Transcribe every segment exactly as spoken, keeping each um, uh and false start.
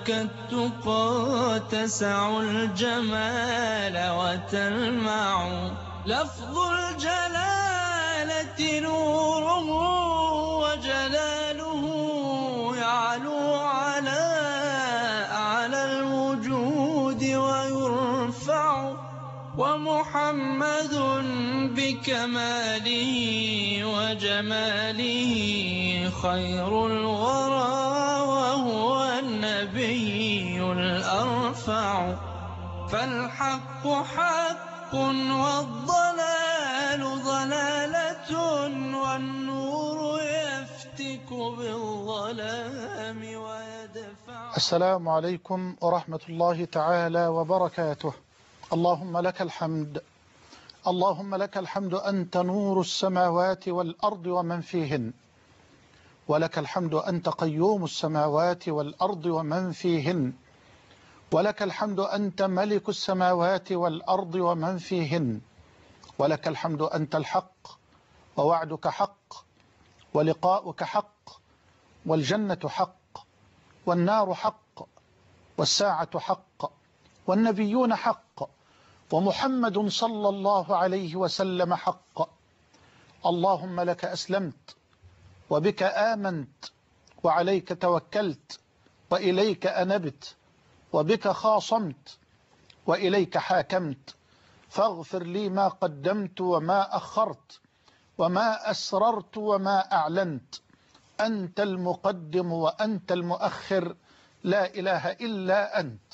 أسماؤك التقى تسع الجمال وتلمع. لفظ الجلالة نوره وجلاله يعلو على أعلى الوجود ويرفع. ومحمد بكماله وجماله خير الورى وهو النبي الأرفع. فالحق حق والضلال ضلالة والنور يفتك بالظلام ويدفع. السلام عليكم ورحمة الله تعالى وبركاته. اللهم لك الحمد، اللهم لك الحمد أنت نور السماوات والأرض ومن فيهن، ولك الحمد أنت قيوم السماوات والأرض ومن فيهن، ولك الحمد أنت ملك السماوات والأرض ومن فيهن، ولك الحمد أنت الحق ووعدك حق ولقاؤك حق والجنة حق والنار حق والساعة حق والنبيون حق ومحمد صلى الله عليه وسلم حق. اللهم لك أسلمت وبك آمنت وعليك توكلت وإليك أنبت وبك خاصمت وإليك حاكمت. فاغفر لي ما قدمت وما أخرت وما أسررت وما أعلنت. أنت المقدم وأنت المؤخر، لا إله إلا أنت.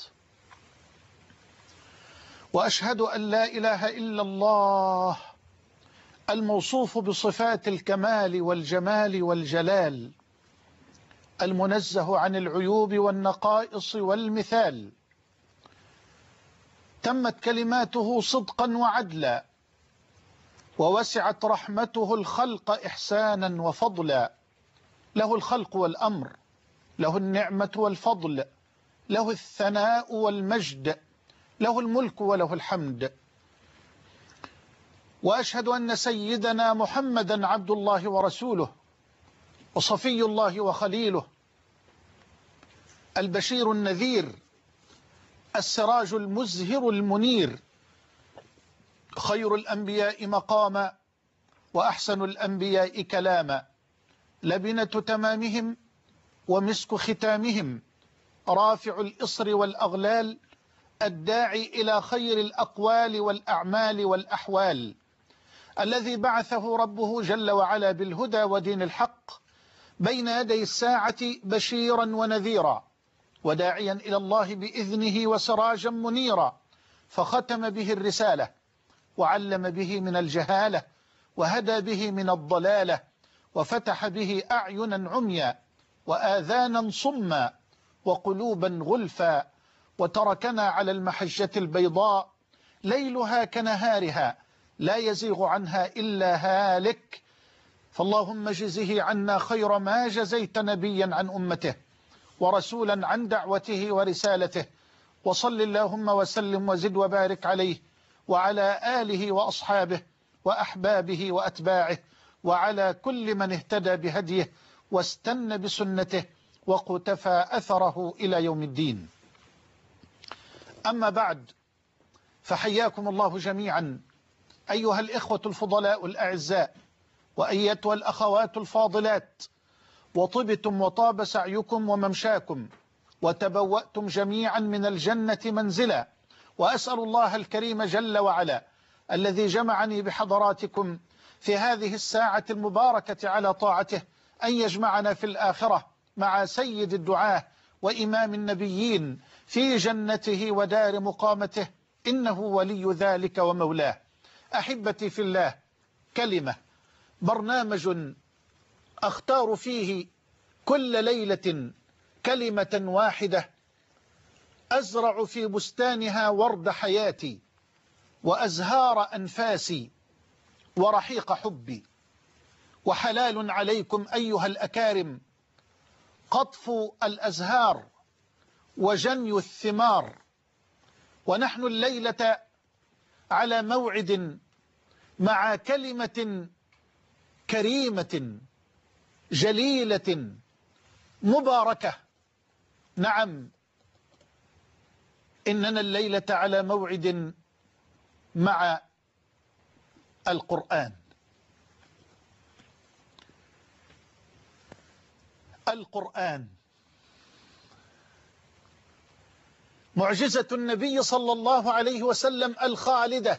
وأشهد أن لا إله إلا الله الموصوف بصفات الكمال والجمال والجلال، المنزه عن العيوب والنقائص والمثال. تمت كلماته صدقا وعدلا، ووسعت رحمته الخلق إحسانا وفضلا. له الخلق والأمر، له النعمة والفضل، له الثناء والمجد، له الملك وله الحمد. وأشهد أن سيدنا محمدا عبد الله ورسوله وصفي الله وخليله، البشير النذير، السراج المزهر المنير، خير الأنبياء مقاما وأحسن الأنبياء كلاما، لبنة تمامهم ومسك ختامهم، رافع الإصر والأغلال، الداعي إلى خير الأقوال والأعمال والأحوال، الذي بعثه ربه جل وعلا بالهدى ودين الحق بين يدي الساعة بشيرا ونذيرا وداعيا إلى الله بإذنه وسراجا منيرا. فختم به الرسالة وعلم به من الجهالة وهدى به من الضلالة وفتح به أعينا عميا وآذانا صما وقلوبا غلفا، وتركنا على المحجة البيضاء ليلها كنهارها لا يزيغ عنها إلا هالك. فاللهم جزه عنا خير ما جزيت نبيا عن أمته ورسولا عن دعوته ورسالته. وصل اللهم وسلم وزد وبارك عليه وعلى آله وأصحابه وأحبابه وأتباعه وعلى كل من اهتدى بهديه واستنى بسنته وقتفى أثره إلى يوم الدين. أما بعد، فحياكم الله جميعا أيها الإخوة الفضلاء الأعزاء وأيتها الأخوات الفاضلات، وطبتم وطاب سعيكم وممشاكم وتبوأتم جميعا من الجنة منزلا. وأسأل الله الكريم جل وعلا الذي جمعني بحضراتكم في هذه الساعة المباركة على طاعته أن يجمعنا في الآخرة مع سيد الدعاة وإمام النبيين في جنته ودار مقامته، إنه ولي ذلك ومولاه. أحبتي في الله، كلمة، برنامج أختار فيه كل ليلة كلمة واحدة أزرع في بستانها ورد حياتي وأزهار أنفاسي ورحيق حبي. وحلال عليكم أيها الأكارم قطف الأزهار وجني الثمار. ونحن الليلة على موعد مع كلمة كريمة جليلة مباركة، نعم إننا الليلة على موعد مع القرآن. القرآن معجزة النبي صلى الله عليه وسلم الخالدة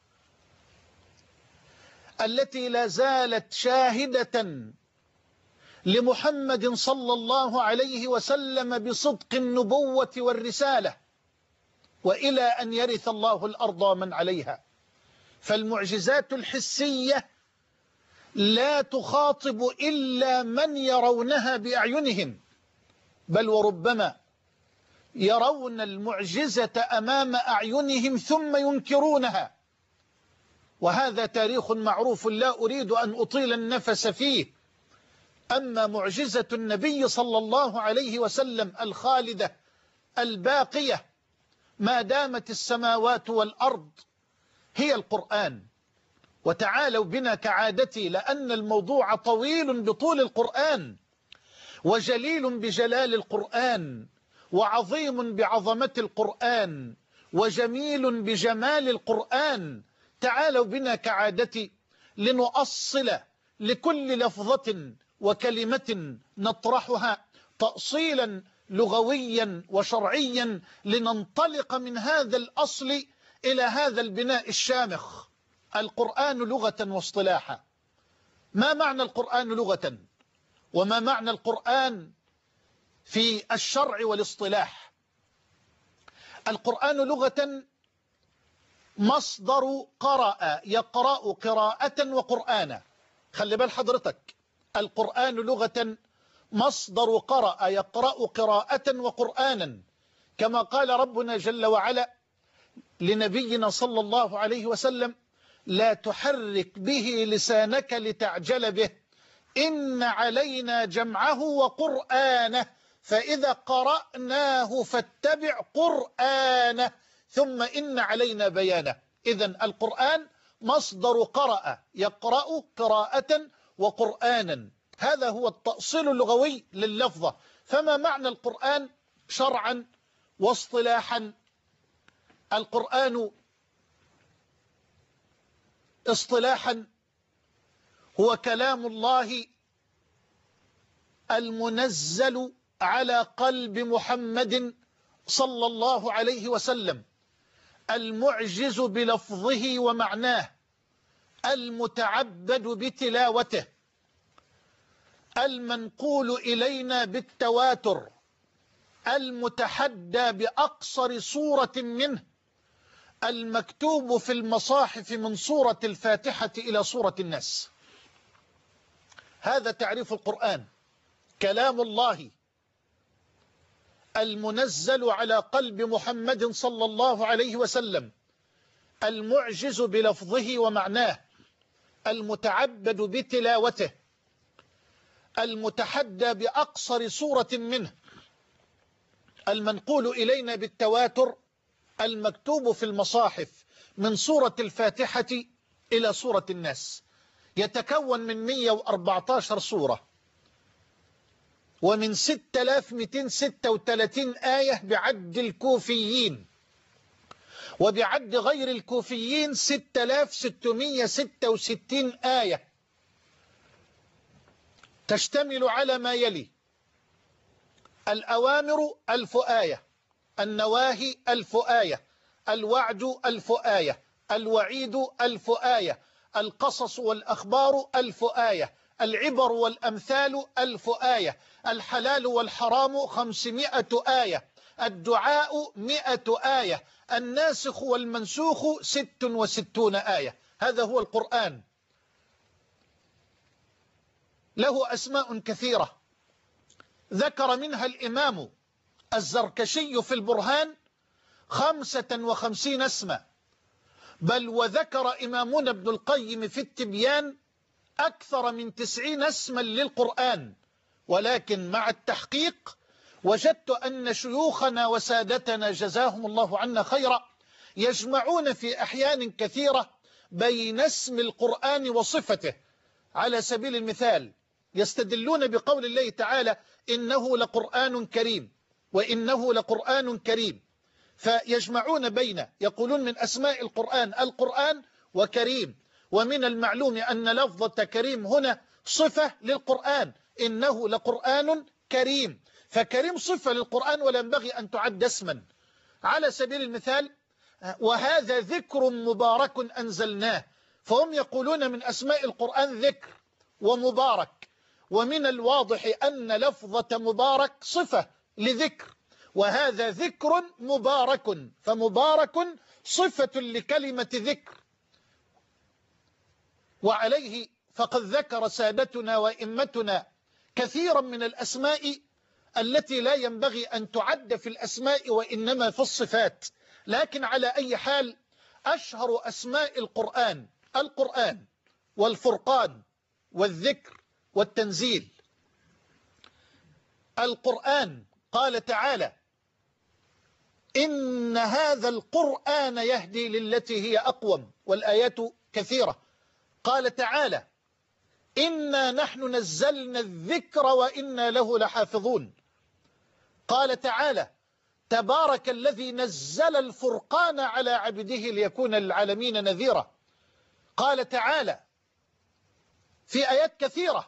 التي لا زالت شاهدة لمحمد صلى الله عليه وسلم بصدق النبوة والرسالة وإلى أن يرث الله الأرض من عليها. فالمعجزات الحسية لا تخاطب إلا من يرونها بأعينهم، بل وربما يرون المعجزة أمام أعينهم ثم ينكرونها، وهذا تاريخ معروف لا أريد أن أطيل النفس فيه. أما معجزة النبي صلى الله عليه وسلم الخالدة الباقية ما دامت السماوات والأرض هي القرآن. وتعالوا بنا كعادتي، لأن الموضوع طويل بطول القرآن، وجليل بجلال القرآن، وعظيم بعظمة القرآن، وجميل بجمال القرآن. تعالوا بنا كعادتي لنؤصل لكل لفظة وكلمة نطرحها تأصيلا لغويا وشرعيا، لننطلق من هذا الأصل إلى هذا البناء الشامخ. القرآن لغة واصطلاحا. ما معنى القرآن لغة؟ وما معنى القرآن في الشرع والاصطلاح؟ القرآن لغة مصدر قرأ، يقرأ قراءة وقرآنا. خلي بال حضرتك، القرآن لغة مصدر قرأ، يقرأ قراءة وقرآنا، كما قال ربنا جل وعلا لنبينا صلى الله عليه وسلم: لا تحرك به لسانك لتعجل به إن علينا جمعه وقرآنه فإذا قرأناه فاتبع قرآنه ثم إن علينا بيانه. إذن القرآن مصدر قرأ، يقرأ قراءة وقرآنا. هذا هو التأصيل اللغوي لللفظة. فما معنى القرآن شرعا واصطلاحا؟ القرآن اصطلاحا هو كلام الله المنزل على قلب محمد صلى الله عليه وسلم، المعجز بلفظه ومعناه، المتعبد بتلاوته، المنقول إلينا بالتواتر، المتحدى بأقصر صورة منه، المكتوب في المصاحف من سورة الفاتحة إلى سورة الناس. هذا تعريف القرآن: كلام الله المنزل على قلب محمد صلى الله عليه وسلم، المعجز بلفظه ومعناه، المتعبد بتلاوته، المتحدى بأقصر صورة منه، المنقول إلينا بالتواتر، المكتوب في المصاحف من سورة الفاتحة إلى سورة الناس. يتكون من مئة وأربعة عشر سورة ومن ستة آلاف ومئتين وستة وثلاثين آية بعد الكوفيين، وبعد غير الكوفيين ستة آلاف وستمئة وستة وستين آية. تشتمل على ما يلي: الأوامر ألف آية، النواهي ألف آية، الوعد ألف آية، الوعيد ألف آية، القصص والأخبار ألف آية، العبر والأمثال ألف آية، الحلال والحرام خمسمائة آية، الدعاء مئة آية، الناسخ والمنسوخ ست وستون آية. هذا هو القرآن. له أسماء كثيرة ذكر منها الإمام الزركشي في البرهان خمسة وخمسين اسما، بل وذكر إمامنا ابن القيم في التبيان أكثر من تسعين اسما للقرآن. ولكن مع التحقيق وجدت أن شيوخنا وسادتنا جزاهم الله عنا خيرا يجمعون في أحيان كثيرة بين اسم القرآن وصفته. على سبيل المثال يستدلون بقول الله تعالى: إنه لقرآن كريم، وإنه لقرآن كريم، فيجمعون بين، يقولون من أسماء القرآن القرآن وكريم، ومن المعلوم أن لفظة كريم هنا صفة للقرآن، إنه لقرآن كريم، فكريم صفة للقرآن ولا ينبغي أن تعد اسما. على سبيل المثال وهذا ذكر مبارك أنزلناه، فهم يقولون من أسماء القرآن ذكر ومبارك، ومن الواضح أن لفظة مبارك صفة لذكر، وهذا ذكر مبارك، فمبارك صفة لكلمة ذكر. وعليه فقد ذكر سادتنا وإمتنا كثيرا من الأسماء التي لا ينبغي أن تعد في الأسماء وإنما في الصفات. لكن على أي حال أشهر أسماء القرآن القرآن والفرقان والذكر والتنزيل. القرآن قال تعالى إن هذا القرآن يهدي للتي هي أقوم، والآيات كثيرة. قال تعالى إنا نحن نزلنا الذكر وإنا له لحافظون. قال تعالى تبارك الذي نزل الفرقان على عبده ليكون للعالمين نذيرا. قال تعالى في آيات كثيرة،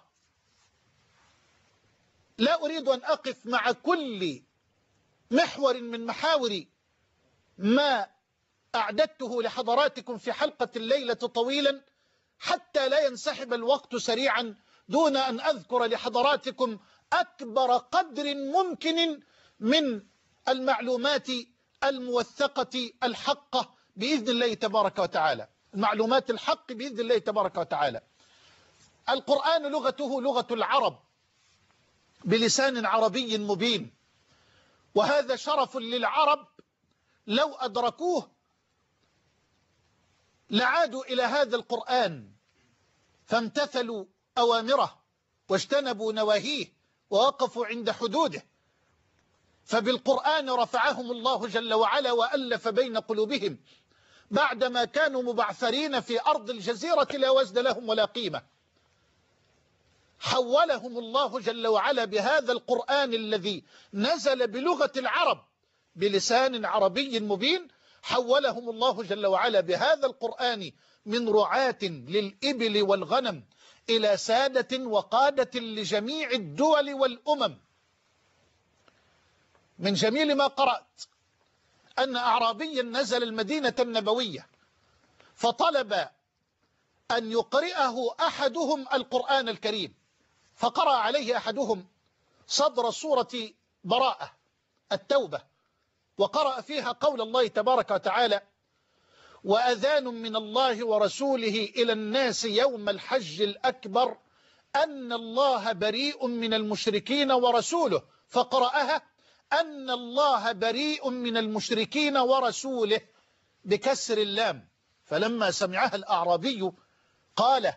لا أريد أن أقف مع كل محور من محاور ما أعددته لحضراتكم في حلقة الليلة طويلا حتى لا ينسحب الوقت سريعا دون أن أذكر لحضراتكم أكبر قدر ممكن من المعلومات الموثقة الحقة بإذن الله تبارك وتعالى، المعلومات الحق بإذن الله تبارك وتعالى. القرآن لغته لغة العرب بلسان عربي مبين، وهذا شرف للعرب لو أدركوه لعادوا إلى هذا القرآن فامتثلوا أوامره واجتنبوا نواهيه ووقفوا عند حدوده، فبالقرآن رفعهم الله جل وعلا وألف بين قلوبهم بعدما كانوا مبعثرين في أرض الجزيرة لا وزن لهم ولا قيمة. حولهم الله جل وعلا بهذا القرآن الذي نزل بلغة العرب بلسان عربي مبين، حولهم الله جل وعلا بهذا القرآن من رعاة للإبل والغنم إلى سادة وقادة لجميع الدول والأمم. من جميل ما قرأت أن أعرابيا نزل المدينة النبوية فطلب أن يقرئه أحدهم القرآن الكريم، فقرأ عليه أحدهم صدر سورة براءة التوبة، وقرأ فيها قول الله تبارك وتعالى وأذان من الله ورسوله إلى الناس يوم الحج الأكبر أن الله بريء من المشركين ورسوله، فقرأها أن الله بريء من المشركين ورسوله بكسر اللام. فلما سمعها الأعرابي قال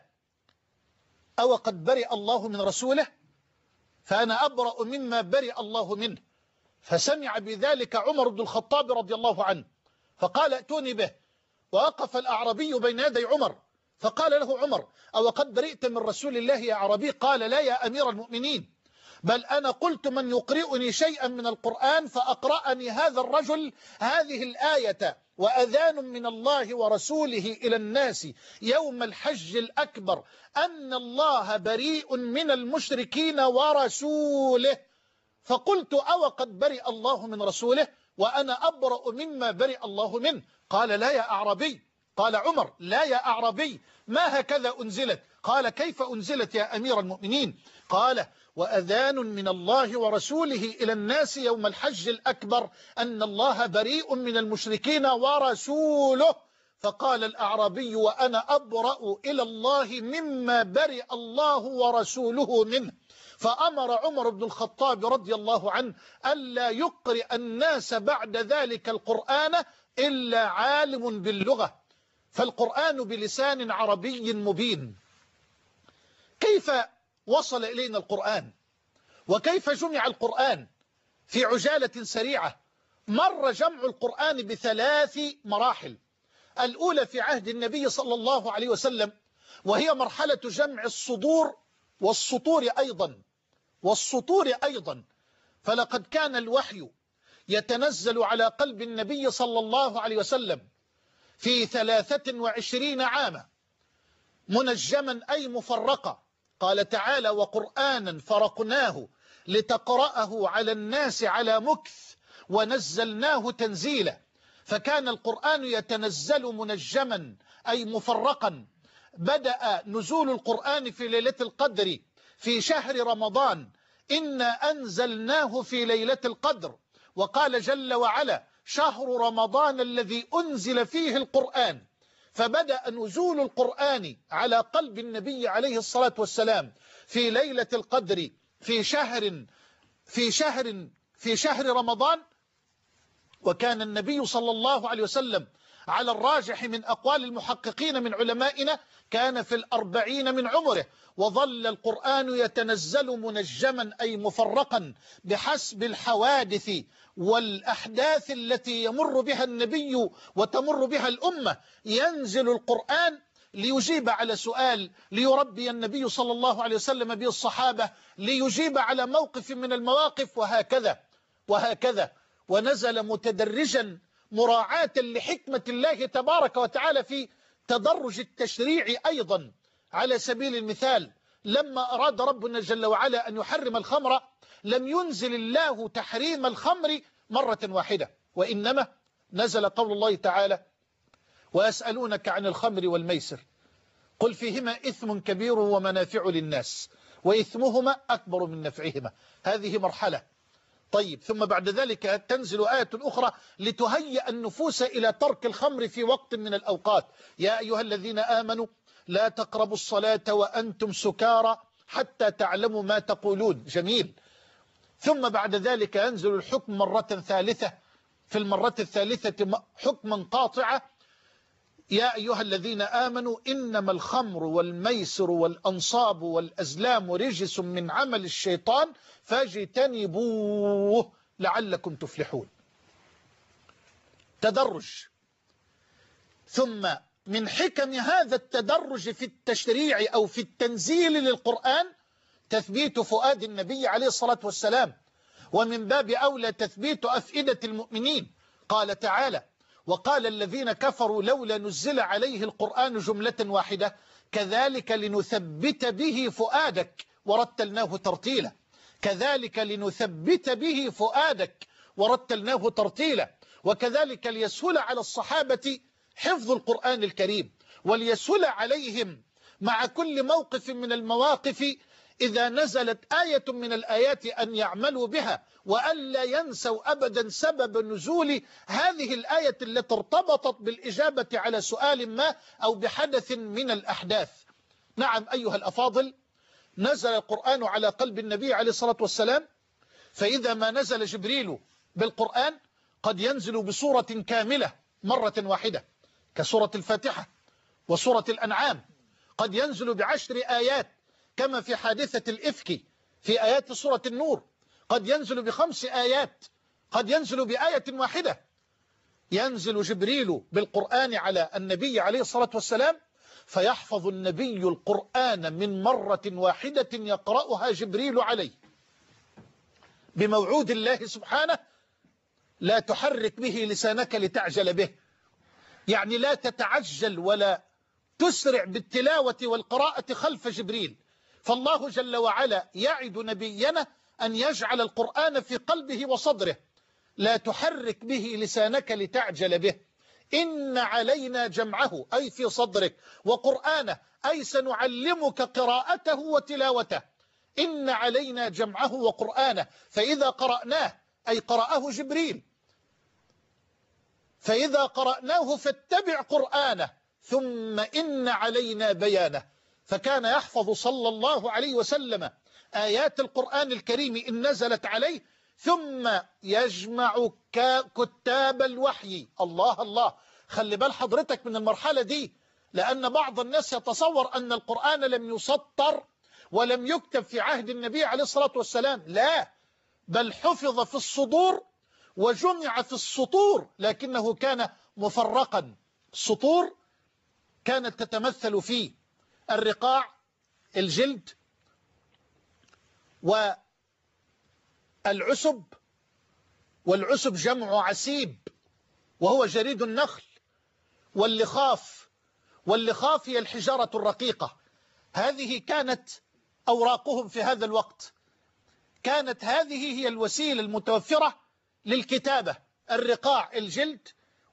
أو قد برئ الله من رسوله فأنا أبرأ مما برئ الله منه. فسمع بذلك عمر بن الخطاب رضي الله عنه فقال ائتوني به، ووقف الأعرابي بين يدي عمر فقال له عمر أو قد برئت من رسول الله يا أعرابي؟ قال لا يا أمير المؤمنين، بل أنا قلت من يقرئني شيئا من القرآن فأقرأني هذا الرجل هذه الآية وأذان من الله ورسوله إلى الناس يوم الحج الأكبر أن الله بريء من المشركين ورسوله، فقلت أو قد برئ الله من رسوله وأنا أبرأ مما برئ الله منه. قال لا يا أعرابي. قال عمر لا يا أعرابي ما هكذا أنزلت؟ قال كيف أنزلت يا أمير المؤمنين؟ قال وأذان من الله ورسوله إلى الناس يوم الحج الأكبر أن الله بريء من المشركين ورسوله. فقال الأعرابي وأنا أبرأ إلى الله مما برئ الله ورسوله منه. فأمر عمر بن الخطاب رضي الله عنه ألا يقرئ الناس بعد ذلك القرآن إلا عالم باللغة، فالقرآن بلسان عربي مبين. كيف وصل إلينا القرآن وكيف جمع القرآن؟ في عجالة سريعة مر جمع القرآن بثلاث مراحل. الأولى في عهد النبي صلى الله عليه وسلم وهي مرحلة جمع الصدور والسطور أيضا والسطور أيضا، فلقد كان الوحي يتنزل على قلب النبي صلى الله عليه وسلم في ثلاثة وعشرين عاما منجما أي مفرقا. قال تعالى: وقرآنا فرقناه لتقرأه على الناس على مكث ونزلناه تنزيلا. فكان القرآن يتنزل منجما أي مفرقا. بدأ نزول القرآن في ليلة القدر في شهر رمضان: إنا أنزلناه في ليلة القدر. وقال جل وعلا: شهر رمضان الذي أنزل فيه القرآن. فبدأ نزول القرآن على قلب النبي عليه الصلاة والسلام في ليلة القدر في شهر في شهر في شهر رمضان. وكان النبي صلى الله عليه وسلم على الراجح من أقوال المحققين من علمائنا كان في الأربعين من عمره، وظل القرآن يتنزل منجما أي مفرقا بحسب الحوادث والأحداث التي يمر بها النبي وتمر بها الأمة. ينزل القرآن ليجيب على سؤال، ليربي النبي صلى الله عليه وسلم به الصحابة، ليجيب على موقف من المواقف، وهكذا وهكذا. ونزل متدرجا مراعاة لحكمة الله تبارك وتعالى في تدرج التشريع أيضا. على سبيل المثال، لما أراد ربنا جل وعلا أن يحرم الخمر لم ينزل الله تحريم الخمر مرة واحدة، وإنما نزل قول الله تعالى: ويسألونك عن الخمر والميسر قل فيهما إثم كبير ومنافع للناس وإثمهما أكبر من نفعهما. هذه مرحلة. طيب، ثم بعد ذلك تنزل آية أخرى لتهيئ النفوس إلى ترك الخمر في وقت من الأوقات: يا أيها الذين آمنوا لا تقربوا الصلاة وأنتم سكارى حتى تعلموا ما تقولون. جميل. ثم بعد ذلك ينزل الحكم مرة ثالثة، في المرة الثالثة حكما قاطعة: يا أيها الذين آمنوا إنما الخمر والميسر والأنصاب والأزلام رجس من عمل الشيطان فاجتنبوه لعلكم تفلحون. تدرج. ثم من حكم هذا التدرج في التشريع أو في التنزيل للقرآن تثبيت فؤاد النبي عليه الصلاة والسلام، ومن باب أولى تثبيت أفئدة المؤمنين. قال تعالى: وقال الذين كفروا لولا نزل عليه القرآن جملة واحدة كذلك لنثبت به فؤادك ورتلناه ترتيلا. كذلك لنثبت به فؤادك ورتلناه ترتيلا. وكذلك ليسهل على الصحابة حفظ القرآن الكريم، وليسهل عليهم مع كل موقف من المواقف إذا نزلت آية من الآيات أن يعملوا بها، وألا ينسوا أبدا سبب نزول هذه الآية التي ارتبطت بالإجابة على سؤال ما أو بحدث من الأحداث. نعم أيها الأفاضل، نزل القرآن على قلب النبي عليه الصلاة والسلام، فإذا ما نزل جبريل بالقرآن قد ينزل بسورة كاملة مرة واحدة كسورة الفاتحة وسورة الأنعام، قد ينزل بعشر آيات كما في حادثة الإفك في آيات سورة النور، قد ينزل بخمس آيات، قد ينزل بآية واحدة. ينزل جبريل بالقرآن على النبي عليه الصلاة والسلام فيحفظ النبي القرآن من مرة واحدة يقرأها جبريل عليه بموعود الله سبحانه: لا تحرك به لسانك لتعجل به. يعني لا تتعجل ولا تسرع بالتلاوة والقراءة خلف جبريل. فالله جل وعلا يعد نبينا أن يجعل القرآن في قلبه وصدره: لا تحرك به لسانك لتعجل به إن علينا جمعه أي في صدرك، وقرآنه أي سنعلمك قراءته وتلاوته. إن علينا جمعه وقرآنه، فإذا قرأناه أي قرأه جبريل، فإذا قرأناه فاتبع قرآنه، ثم إن علينا بيانه. فكان يحفظ صلى الله عليه وسلم آيات القرآن الكريم إن نزلت عليه، ثم يجمع كتاب الوحي. الله الله، خلي بال حضرتك من المرحلة دي، لأن بعض الناس يتصور أن القرآن لم يسطر ولم يكتب في عهد النبي عليه الصلاة والسلام. لا، بل حفظ في الصدور وجمع في السطور، لكنه كان مفرقا. السطور كانت تتمثل في الرقاع، الجلد، والعسب، والعسب جمع عسيب وهو جريد النخل، واللخاف، واللخاف هي الحجارة الرقيقة. هذه كانت أوراقهم في هذا الوقت، كانت هذه هي الوسيلة المتوفرة للكتابة، الرقاع الجلد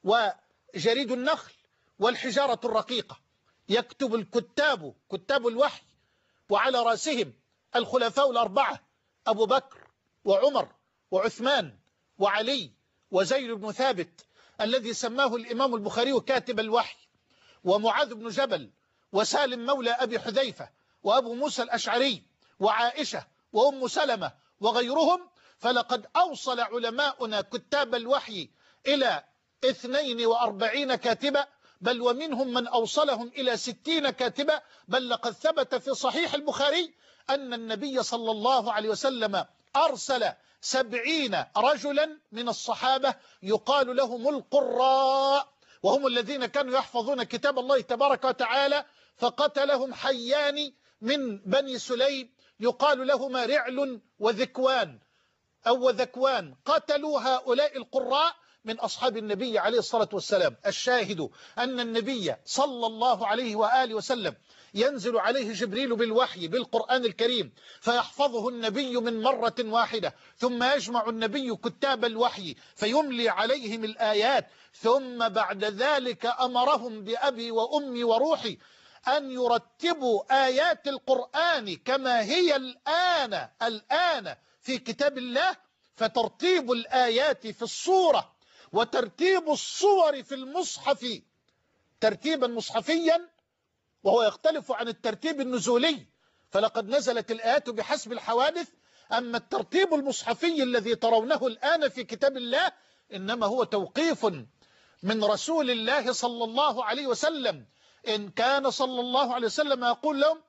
وجريد النخل والحجارة الرقيقة. يكتب الكتاب كتاب الوحي وعلى رأسهم الخلفاء الأربعة أبو بكر وعمر وعثمان وعلي وزيد بن ثابت الذي سماه الإمام البخاري كاتب الوحي، ومعاذ بن جبل وسالم مولى أبي حذيفة وأبو موسى الأشعري وعائشة وأم سلمة وغيرهم. فلقد أوصل علماؤنا كتاب الوحي إلى اثنين وأربعين كاتبة، بل ومنهم من أوصلهم إلى ستين كاتبة. بل لقد ثبت في صحيح البخاري أن النبي صلى الله عليه وسلم أرسل سبعين رجلا من الصحابة يقال لهم القراء، وهم الذين كانوا يحفظون كتاب الله تبارك وتعالى، فقتلهم حيان من بني سليم يقال لهما رعل وذكوان أو ذكوان، قتلوا هؤلاء القراء من أصحاب النبي عليه الصلاة والسلام. الشاهد أن النبي صلى الله عليه وآله وسلم ينزل عليه جبريل بالوحي بالقرآن الكريم، فيحفظه النبي من مرة واحدة، ثم يجمع النبي كتاب الوحي فيملي عليهم الآيات، ثم بعد ذلك أمرهم بأبي وأمي وروحي أن يرتبوا آيات القرآن كما هي الآن الآن في كتاب الله. فترتيب الآيات في الصورة وترتيب الصور في المصحف ترتيبا مصحفيا، وهو يختلف عن الترتيب النزولي، فلقد نزلت الآيات بحسب الحوادث. أما الترتيب المصحفي الذي ترونه الآن في كتاب الله إنما هو توقيف من رسول الله صلى الله عليه وسلم. إن كان صلى الله عليه وسلم يقول لهم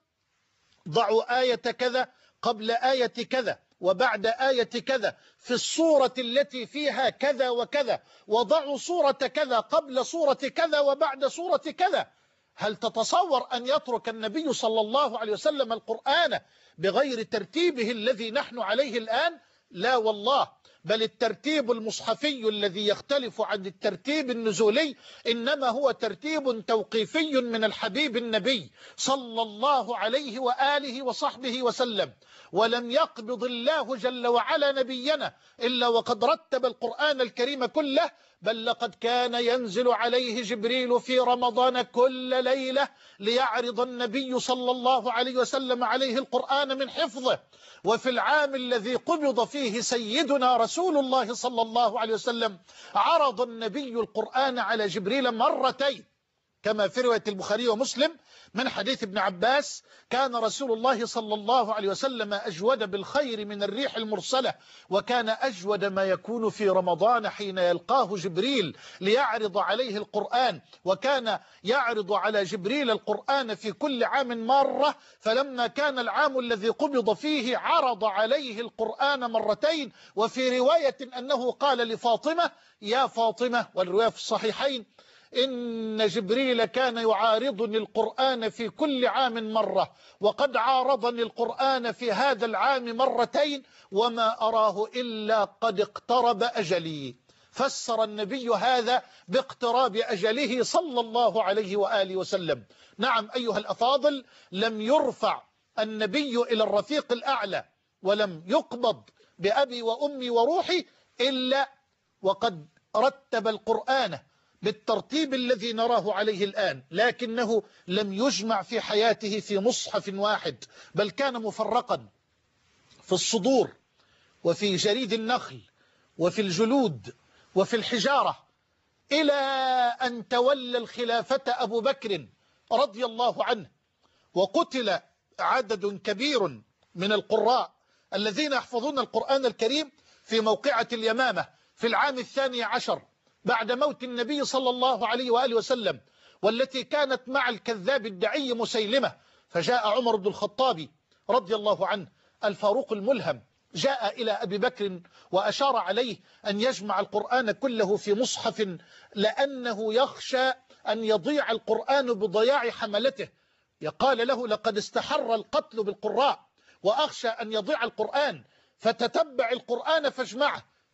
ضعوا آية كذا قبل آية كذا وبعد آية كذا في الصورة التي فيها كذا وكذا، وضعوا صورة كذا قبل صورة كذا وبعد صورة كذا. هل تتصور أن يترك النبي صلى الله عليه وسلم القرآن بغير ترتيبه الذي نحن عليه الآن؟ لا والله، بل الترتيب المصحفي الذي يختلف عن الترتيب النزولي إنما هو ترتيب توقيفي من الحبيب النبي صلى الله عليه وآله وصحبه وسلم. ولم يقبض الله جل وعلا نبينا إلا وقد رتب القرآن الكريم كله، بل لقد كان ينزل عليه جبريل في رمضان كل ليلة ليعرض النبي صلى الله عليه وسلم عليه القرآن من حفظه. وفي العام الذي قبض فيه سيدنا رسول الله صلى الله عليه وسلم عرض النبي القرآن على جبريل مرتين، كما في رواية البخاري ومسلم من حديث ابن عباس: كان رسول الله صلى الله عليه وسلم أجود بالخير من الريح المرسلة، وكان أجود ما يكون في رمضان حين يلقاه جبريل ليعرض عليه القرآن، وكان يعرض على جبريل القرآن في كل عام مرة، فلما كان العام الذي قبض فيه عرض عليه القرآن مرتين. وفي رواية أنه قال لفاطمة: يا فاطمة، والرواية في الصحيحين: إن جبريل كان يعارضني القرآن في كل عام مرة، وقد عارضني القرآن في هذا العام مرتين، وما أراه إلا قد اقترب أجلي. فسر النبي هذا باقتراب أجله صلى الله عليه وآله وسلم. نعم أيها الأفاضل، لم يرفع النبي إلى الرفيق الأعلى ولم يقبض بأبي وأمي وروحي إلا وقد رتب القرآن بالترتيب الذي نراه عليه الآن، لكنه لم يجمع في حياته في مصحف واحد، بل كان مفرقا في الصدور وفي جريد النخل وفي الجلود وفي الحجارة، إلى أن تولى الخلافة أبو بكر رضي الله عنه، وقتل عدد كبير من القراء الذين يحفظون القرآن الكريم في موقعة اليمامة في العام الثاني عشر بعد موت النبي صلى الله عليه وآله وسلم، والتي كانت مع الكذاب الدعي مسيلمة. فجاء عمر بن الخطاب رضي الله عنه الفاروق الملهم، جاء إلى أبي بكر وأشار عليه أن يجمع القرآن كله في مصحف، لأنه يخشى أن يضيع القرآن بضياع حملته. قال له: لقد استحر القتل بالقراء، وأخشى أن يضيع القرآن، فتتبع القرآن فاجمعه.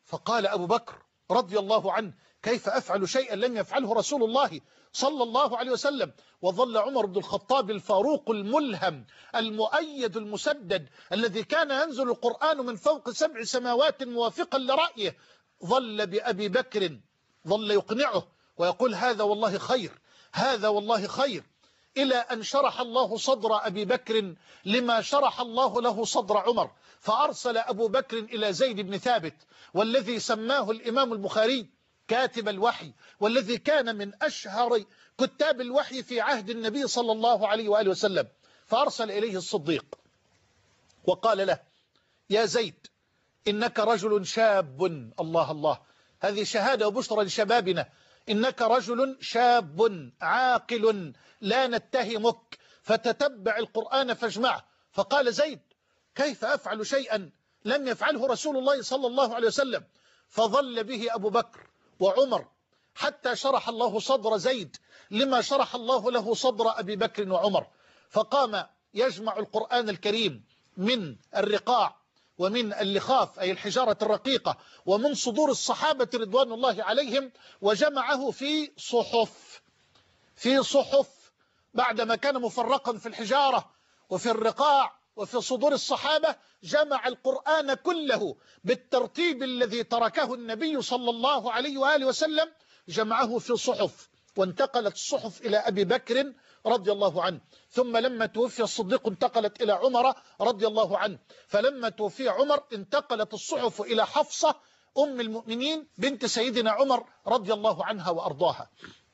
فقال أبو بكر رضي الله عنه كيف أفعل شيئا لم يفعله رسول الله صلى الله عليه وسلم؟ وظل عمر بن الخطاب الفاروق الملهم المؤيد المسدد الذي كان ينزل القرآن من فوق سبع سماوات موافقا لرأيه، ظل بأبي بكر ظل يقنعه ويقول هذا والله خير، هذا والله خير، إلى أن شرح الله صدر أبي بكر لما شرح الله له صدر عمر، فأرسل أبو بكر إلى زيد بن ثابت والذي سماه الإمام البخاري كاتب الوحي، والذي كان من أشهر كتاب الوحي في عهد النبي صلى الله عليه وآله وسلم، فأرسل إليه الصديق وقال له يا زيد إنك رجل شاب، الله الله، هذه شهادة وبشرى لشبابنا، إنك رجل شاب عاقل لا نتهمك، فتتبع القرآن فاجمعه. فقال زيد كيف أفعل شيئا لم يفعله رسول الله صلى الله عليه وسلم؟ فظل به أبو بكر وعمر حتى شرح الله صدر زيد لما شرح الله له صدر أبي بكر وعمر، فقام يجمع القرآن الكريم من الرقاع ومن اللخاف أي الحجارة الرقيقة ومن صدور الصحابة رضوان الله عليهم، وجمعه في صحف في صحف بعدما كان مفرقا في الحجارة وفي الرقاع وفي صدور الصحابة، جمع القرآن كله بالترتيب الذي تركه النبي صلى الله عليه وآله وسلم، جمعه في صحف، وانتقلت الصحف إلى أبي بكر رضي الله عنه، ثم لما توفي الصديق انتقلت إلى عمر رضي الله عنه، فلما توفي عمر انتقلت الصحف إلى حفصة أم المؤمنين بنت سيدنا عمر رضي الله عنها وأرضاها.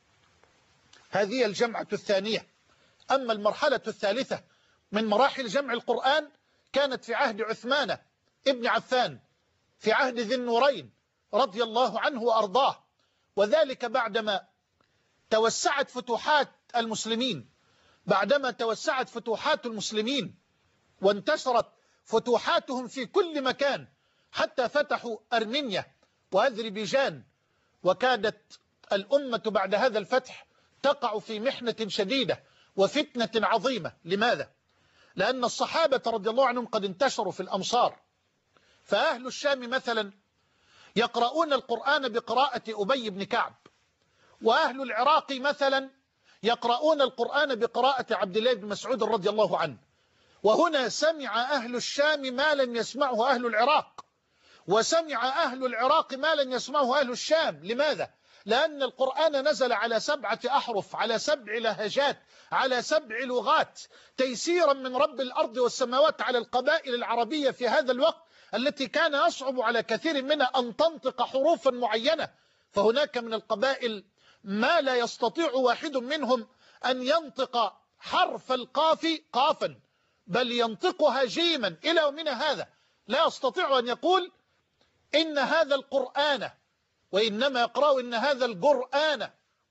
هذه الجمعة الثانية. أما المرحلة الثالثة من مراحل جمع القرآن كانت في عهد عثمان ابن عفان في عهد ذي النورين رضي الله عنه وأرضاه، وذلك بعدما توسعت فتوحات المسلمين بعدما توسعت فتوحات المسلمين وانتشرت فتوحاتهم في كل مكان حتى فتحوا أرمينيا وأذربيجان، وكادت الأمة بعد هذا الفتح تقع في محنة شديدة وفتنة عظيمة. لماذا؟ لأن الصحابة رضي الله عنهم قد انتشروا في الأمصار، فأهل الشام مثلا يقرؤون القرآن بقراءة أبي بن كعب، وأهل العراق مثلا يقرؤون القرآن بقراءة عبد الله بن مسعود رضي الله عنه. وهنا سمع أهل الشام ما لم يسمعه أهل العراق، وسمع أهل العراق ما لم يسمعه أهل الشام. لماذا؟ لأن القرآن نزل على سبعة أحرف، على سبع لهجات، على سبع لغات، تيسيرا من رب الأرض والسماوات على القبائل العربية في هذا الوقت التي كان يصعب على كثير منها أن تنطق حروفا معينة. فهناك من القبائل ما لا يستطيع واحد منهم أن ينطق حرف القاف قافا، بل ينطقها جيما. إلى يومنا هذا لا يستطيع أن يقول إن هذا القرآن، وإنما يقرأ إن هذا القرآن.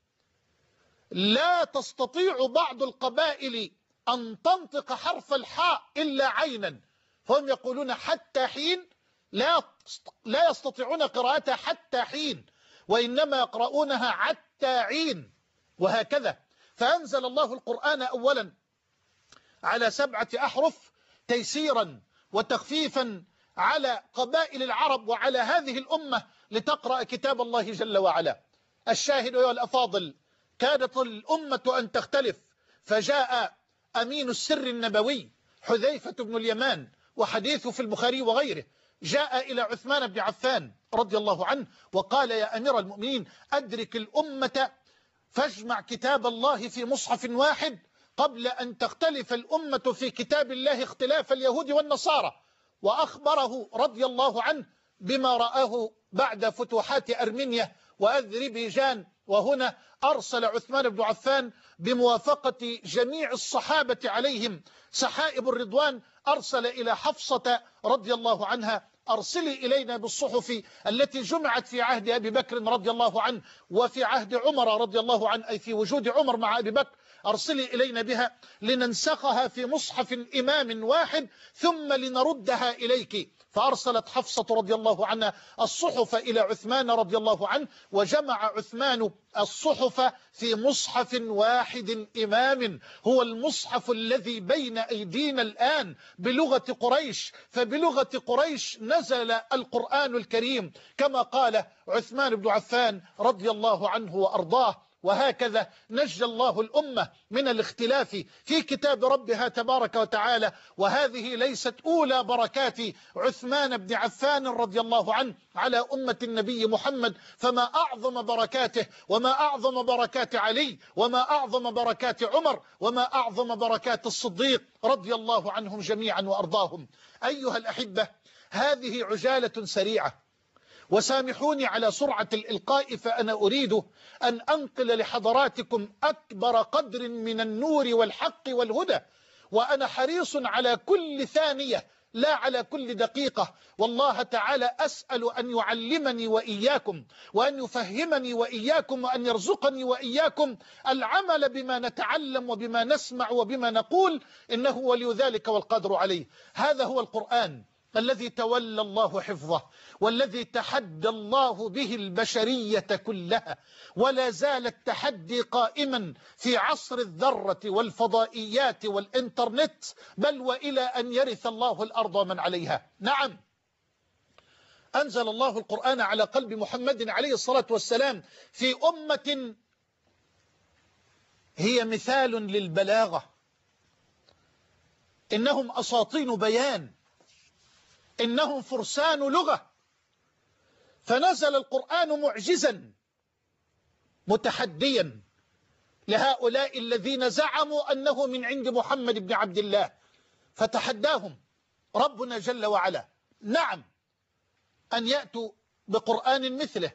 لا تستطيع بعض القبائل أن تنطق حرف الحاء إلا عينا، فهم يقولون حتى حين، لا لا يستطيعون قراءتها حتى حين، وإنما يقرؤونها حتى عين، وهكذا. فأنزل الله القرآن أولا على سبعة أحرف تيسيرا وتخفيفا على قبائل العرب وعلى هذه الأمة لتقرأ كتاب الله جل وعلا. الشاهد أيها الأفاضل، كادت الأمة أن تختلف، فجاء أمين السر النبوي حذيفة بن اليمان، وحديثه في البخاري وغيره، جاء إلى عثمان بن عفان رضي الله عنه وقال يا أمير المؤمنين أدرك الأمة فاجمع كتاب الله في مصحف واحد قبل أن تختلف الأمة في كتاب الله اختلاف اليهود والنصارى. وأخبره رضي الله عنه بما رآه بعد فتوحات أرمينيا وأذربيجان. وهنا أرسل عثمان بن عفان بموافقة جميع الصحابة عليهم سحائب الرضوان، أرسل إلى حفصة رضي الله عنها أرسلي إلينا بالصحف التي جمعت في عهد أبي بكر رضي الله عنه وفي عهد عمر رضي الله عنه، أي في وجود عمر مع أبي بكر، أرسلي إلينا بها لننسخها في مصحف إمام واحد ثم لنردها إليك. فأرسلت حفصة رضي الله عنها الصحف إلى عثمان رضي الله عنه، وجمع عثمان الصحف في مصحف واحد إمام، هو المصحف الذي بين أيدينا الآن بلغة قريش. فبلغة قريش نزل القرآن الكريم كما قال عثمان بن عفان رضي الله عنه وأرضاه. وهكذا نجى الله الأمة من الاختلاف في كتاب ربها تبارك وتعالى. وهذه ليست أولى بركات عثمان بن عفان رضي الله عنه على أمة النبي محمد، فما أعظم بركاته وما أعظم بركات علي وما أعظم بركات عمر وما أعظم بركات الصديق رضي الله عنهم جميعا وأرضاهم. أيها الأحبة، هذه عجالة سريعة، وسامحوني على سرعة الإلقاء، فأنا أريد أن أنقل لحضراتكم أكبر قدر من النور والحق والهدى، وأنا حريص على كل ثانية لا على كل دقيقة. والله تعالى أسأل أن يعلمني وإياكم، وأن يفهمني وإياكم، وأن يرزقني وإياكم العمل بما نتعلم وبما نسمع وبما نقول، إنه ولي ذلك والقادر عليه. هذا هو القرآن الذي تولى الله حفظه، والذي تحدى الله به البشرية كلها، ولا زال التحدي قائما في عصر الذرة والفضائيات والإنترنت، بل وإلى أن يرث الله الأرض ومن عليها. نعم، أنزل الله القرآن على قلب محمد عليه الصلاة والسلام في أمة هي مثال للبلاغة، إنهم أساطين بيان، إنهم فرسان لغة. فنزل القرآن معجزا متحديا لهؤلاء الذين زعموا أنه من عند محمد بن عبد الله، فتحداهم ربنا جل وعلا، نعم، أن يأتوا بقرآن مثله،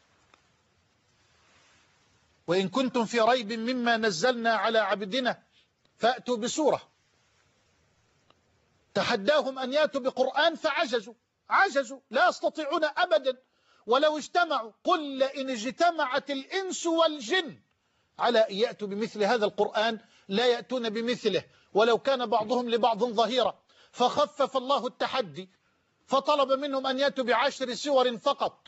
وإن كنتم في ريب مما نزلنا على عبدنا فأتوا بسورة. تحداهم أن يأتوا بقرآن فعجزوا، عجزوا لا يستطيعون أبدا ولو اجتمعوا. قل لئن اجتمعت الإنس والجن على أن يأتوا بمثل هذا القرآن لا يأتون بمثله ولو كان بعضهم لبعض ظهيرا. فخفف الله التحدي فطلب منهم أن يأتوا بعشر سور فقط.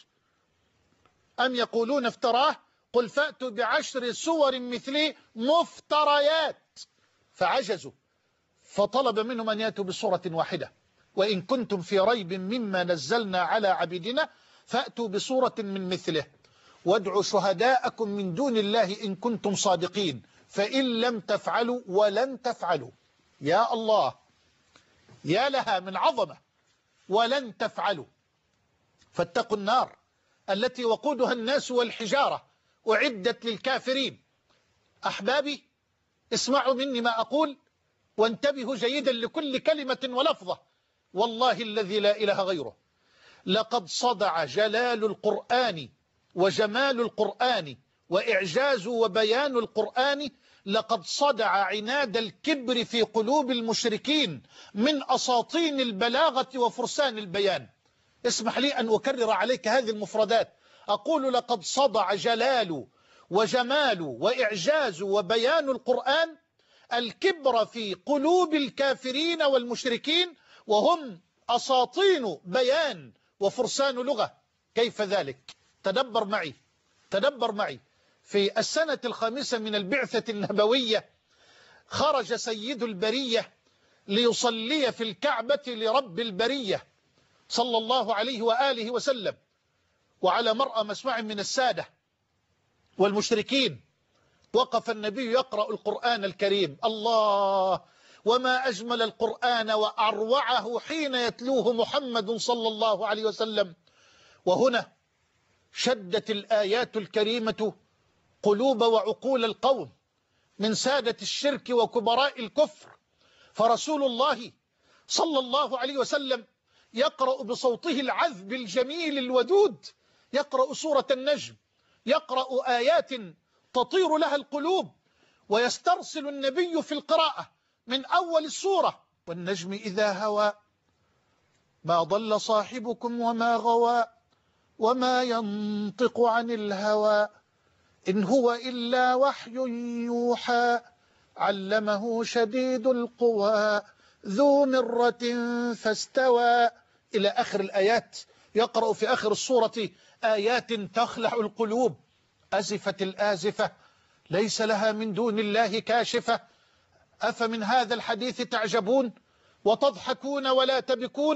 أم يقولون افتراه؟ قل فأتوا بعشر سور مثله مفتريات، فعجزوا فطلب منهم أن يأتوا بسورة واحدة. وإن كنتم في ريب مما نزلنا على عبدنا فأتوا بسورة من مثله وادعوا شهداءكم من دون الله إن كنتم صادقين فإن لم تفعلوا ولن تفعلوا. يا الله، يا لها من عظمة، ولن تفعلوا. فاتقوا النار التي وقودها الناس والحجارة أعدت للكافرين. أحبابي، اسمعوا مني ما أقول وانتبهوا جيدا لكل كلمة ولفظة. والله الذي لا إله غيره، لقد صدع جلال القرآن وجمال القرآن وإعجاز وبيان القرآن، لقد صدع عناد الكبر في قلوب المشركين من أساطين البلاغة وفرسان البيان. اسمح لي أن أكرر عليك هذه المفردات. أقول لقد صدع جلال وجمال وإعجاز وبيان القرآن الكبر في قلوب الكافرين والمشركين، وهم أساطين بيان وفرسان لغة. كيف ذلك؟ تدبر معي تدبر معي في السنة الخامسة من البعثة النبوية خرج سيد البرية ليصلي في الكعبة لرب البرية صلى الله عليه وآله وسلم، وعلى مرأى مسمع من السادة والمشركين وقف النبي يقرأ القرآن الكريم. الله، وما أجمل القرآن وأروعه حين يتلوه محمد صلى الله عليه وسلم. وهنا شدت الآيات الكريمة قلوب وعقول القوم من سادة الشرك وكبراء الكفر، فرسول الله صلى الله عليه وسلم يقرأ بصوته العذب الجميل الودود، يقرأ سورة النجم، يقرأ آيات تطير لها القلوب، ويسترسل النبي في القراءة من أول السورة: والنجم إذا هوى ما ضل صاحبكم وما غوى وما ينطق عن الهوى إن هو إلا وحي يوحى علمه شديد القوى ذو مرة فاستوى، إلى آخر الآيات. يقرأ في آخر السورة آيات تخلع القلوب: أزفت الآزفة ليس لها من دون الله كاشفة أفمن هذا الحديث تعجبون وتضحكون ولا تبكون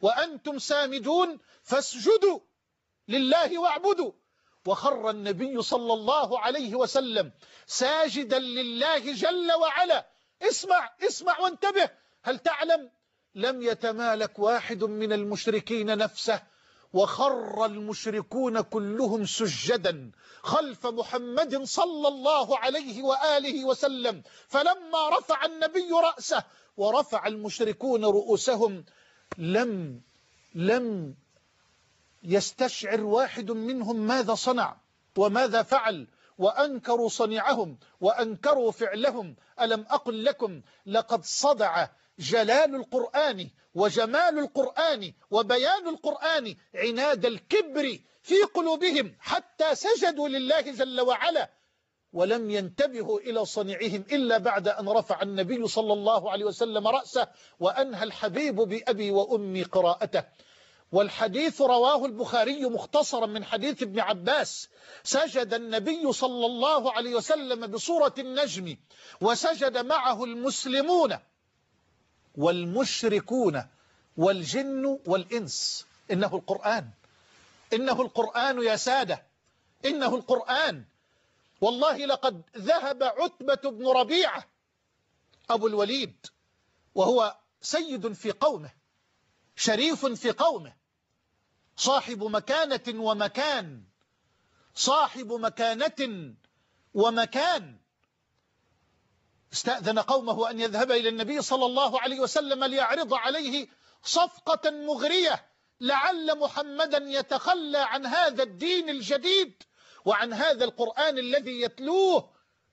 وأنتم سامدون فاسجدوا لله واعبدوا. وخر النبي صلى الله عليه وسلم ساجدا لله جل وعلا. اسمع اسمع وانتبه. هل تعلم لم يتمالك واحد من المشركين نفسه وخر المشركون كلهم سجدا خلف محمد صلى الله عليه وآله وسلم. فلما رفع النبي رأسه ورفع المشركون رؤوسهم لم لم يستشعر واحد منهم ماذا صنع وماذا فعل، وأنكروا صنيعهم وأنكروا فعلهم. ألم أقل لكم لقد صدع جلال القرآن وجمال القرآن وبيان القرآن عناد الكبر في قلوبهم حتى سجدوا لله جل وعلا، ولم ينتبهوا إلى صنيعهم إلا بعد أن رفع النبي صلى الله عليه وسلم رأسه وأنهى الحبيب بأبي وأمي قراءته. والحديث رواه البخاري مختصرا من حديث ابن عباس: سجد النبي صلى الله عليه وسلم بسورة النجم وسجد معه المسلمون والمشركون والجن والإنس. إنه القرآن، إنه القرآن يا سادة، إنه القرآن. والله لقد ذهب عتبة بن ربيعة أبو الوليد وهو سيد في قومه، شريف في قومه، صاحب مكانة ومكان، صاحب مكانة ومكان. استأذن قومه أن يذهب إلى النبي صلى الله عليه وسلم ليعرض عليه صفقة مغرية لعل محمدا يتخلى عن هذا الدين الجديد وعن هذا القرآن الذي يتلوه.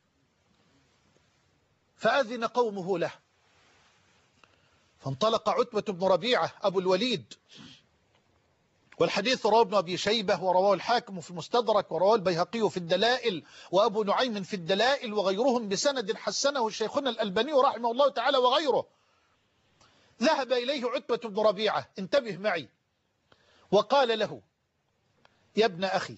فأذن قومه له، فانطلق عتبة بن ربيعة أبو الوليد. والحديث رواه ابن أبي شيبة ورواه الحاكم في المستدرك ورواه البيهقي في الدلائل وأبو نعيم في الدلائل وغيرهم بسند حسنه الشيخنا الألباني رحمه الله تعالى وغيره. ذهب إليه عتبة بن ربيعة، انتبه معي، وقال له: يا ابن أخي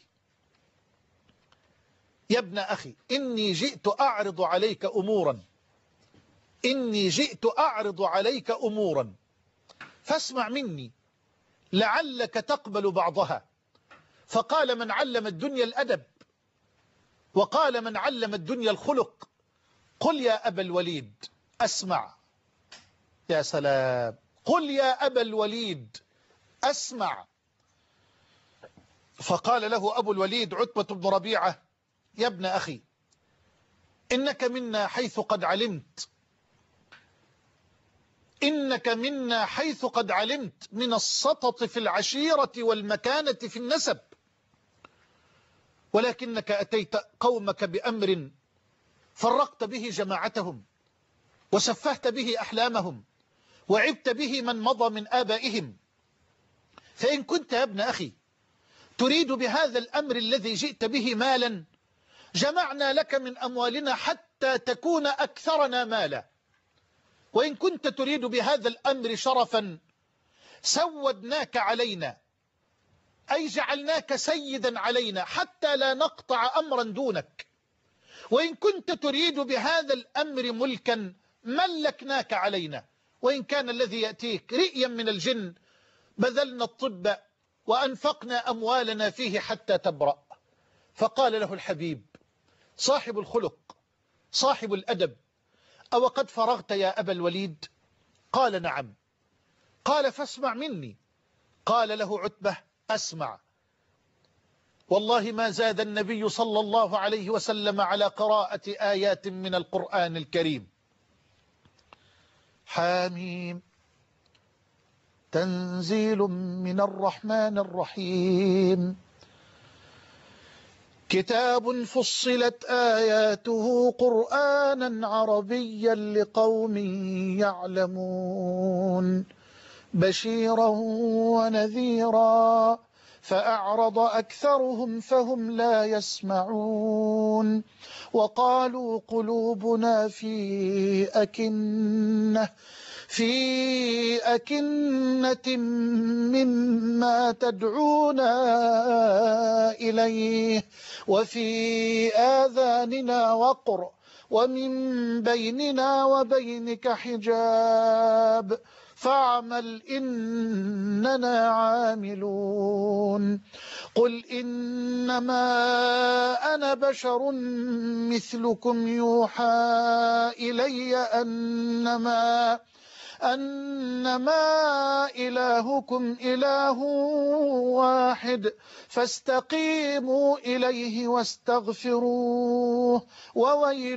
يا ابن أخي إني جئت أعرض عليك أمورا إني جئت أعرض عليك أمورا فاسمع مني لعلك تقبل بعضها. فقال: من علم الدنيا الأدب، وقال: من علم الدنيا الخلق. قل يا أبا الوليد أسمع. يا سلام، قل يا أبا الوليد أسمع. فقال له أبو الوليد عتبة بن ربيعة: يا ابن أخي إنك منا حيث قد علمت إنك منا حيث قد علمت من السطط في العشيرة والمكانة في النسب، ولكنك أتيت قومك بأمر فرقت به جماعتهم وسفهت به أحلامهم وعبت به من مضى من آبائهم. فإن كنت يا ابن أخي تريد بهذا الأمر الذي جئت به مالا، جمعنا لك من أموالنا حتى تكون أكثرنا مالا. وإن كنت تريد بهذا الأمر شرفا، سودناك علينا، أي جعلناك سيدا علينا حتى لا نقطع أمرا دونك. وإن كنت تريد بهذا الأمر ملكا، ملكناك علينا، وإن كان الذي يأتيك رئيا من الجن بذلنا الطب وأنفقنا أموالنا فيه حتى تبرأ. فقال له الحبيب صاحب الخلق صاحب الأدب: أو قد فرغت يا أبا الوليد؟ قال: نعم. قال: فاسمع مني. قال له عتبة: أسمع. والله ما زاد النبي صلى الله عليه وسلم على قراءة آيات من القرآن الكريم. حاميم تنزيل من الرحمن الرحيم، كتاب فصلت آياته قرآنا عربيا لقوم يعلمون، بشيرا ونذيرا فأعرض أكثرهم فهم لا يسمعون. وقالوا قلوبنا في أكنة في أكنة مما تدعونا إليه وفي آذاننا وقر ومن بيننا وبينك حجاب فاعمل إننا عاملون. قل إنما أنا بشر مثلكم يوحى إلي أنما أنما إلهكم إله واحد فاستقيموا إليه واستغفروه وويل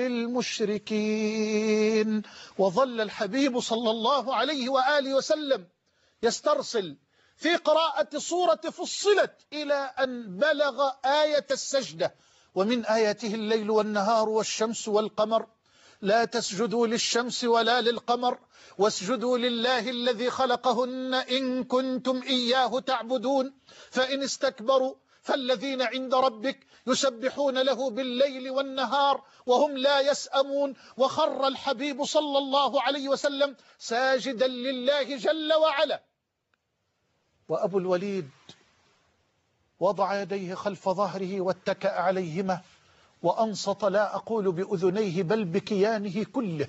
للمشركين. وظل الحبيب صلى الله عليه وآله وسلم يسترسل في قراءة سورة فصلت إلى أن بلغ آية السجدة. ومن آياته الليل والنهار والشمس والقمر لا تسجدوا للشمس ولا للقمر واسجدوا لله الذي خلقهن إن كنتم إياه تعبدون فإن استكبروا فالذين عند ربك يسبحون له بالليل والنهار وهم لا يسأمون. وخر الحبيب صلى الله عليه وسلم ساجدا لله جل وعلا. وأبو الوليد وضع يديه خلف ظهره واتكأ عليهما وأنصت، لا أقول بأذنيه بل بكيانه كله.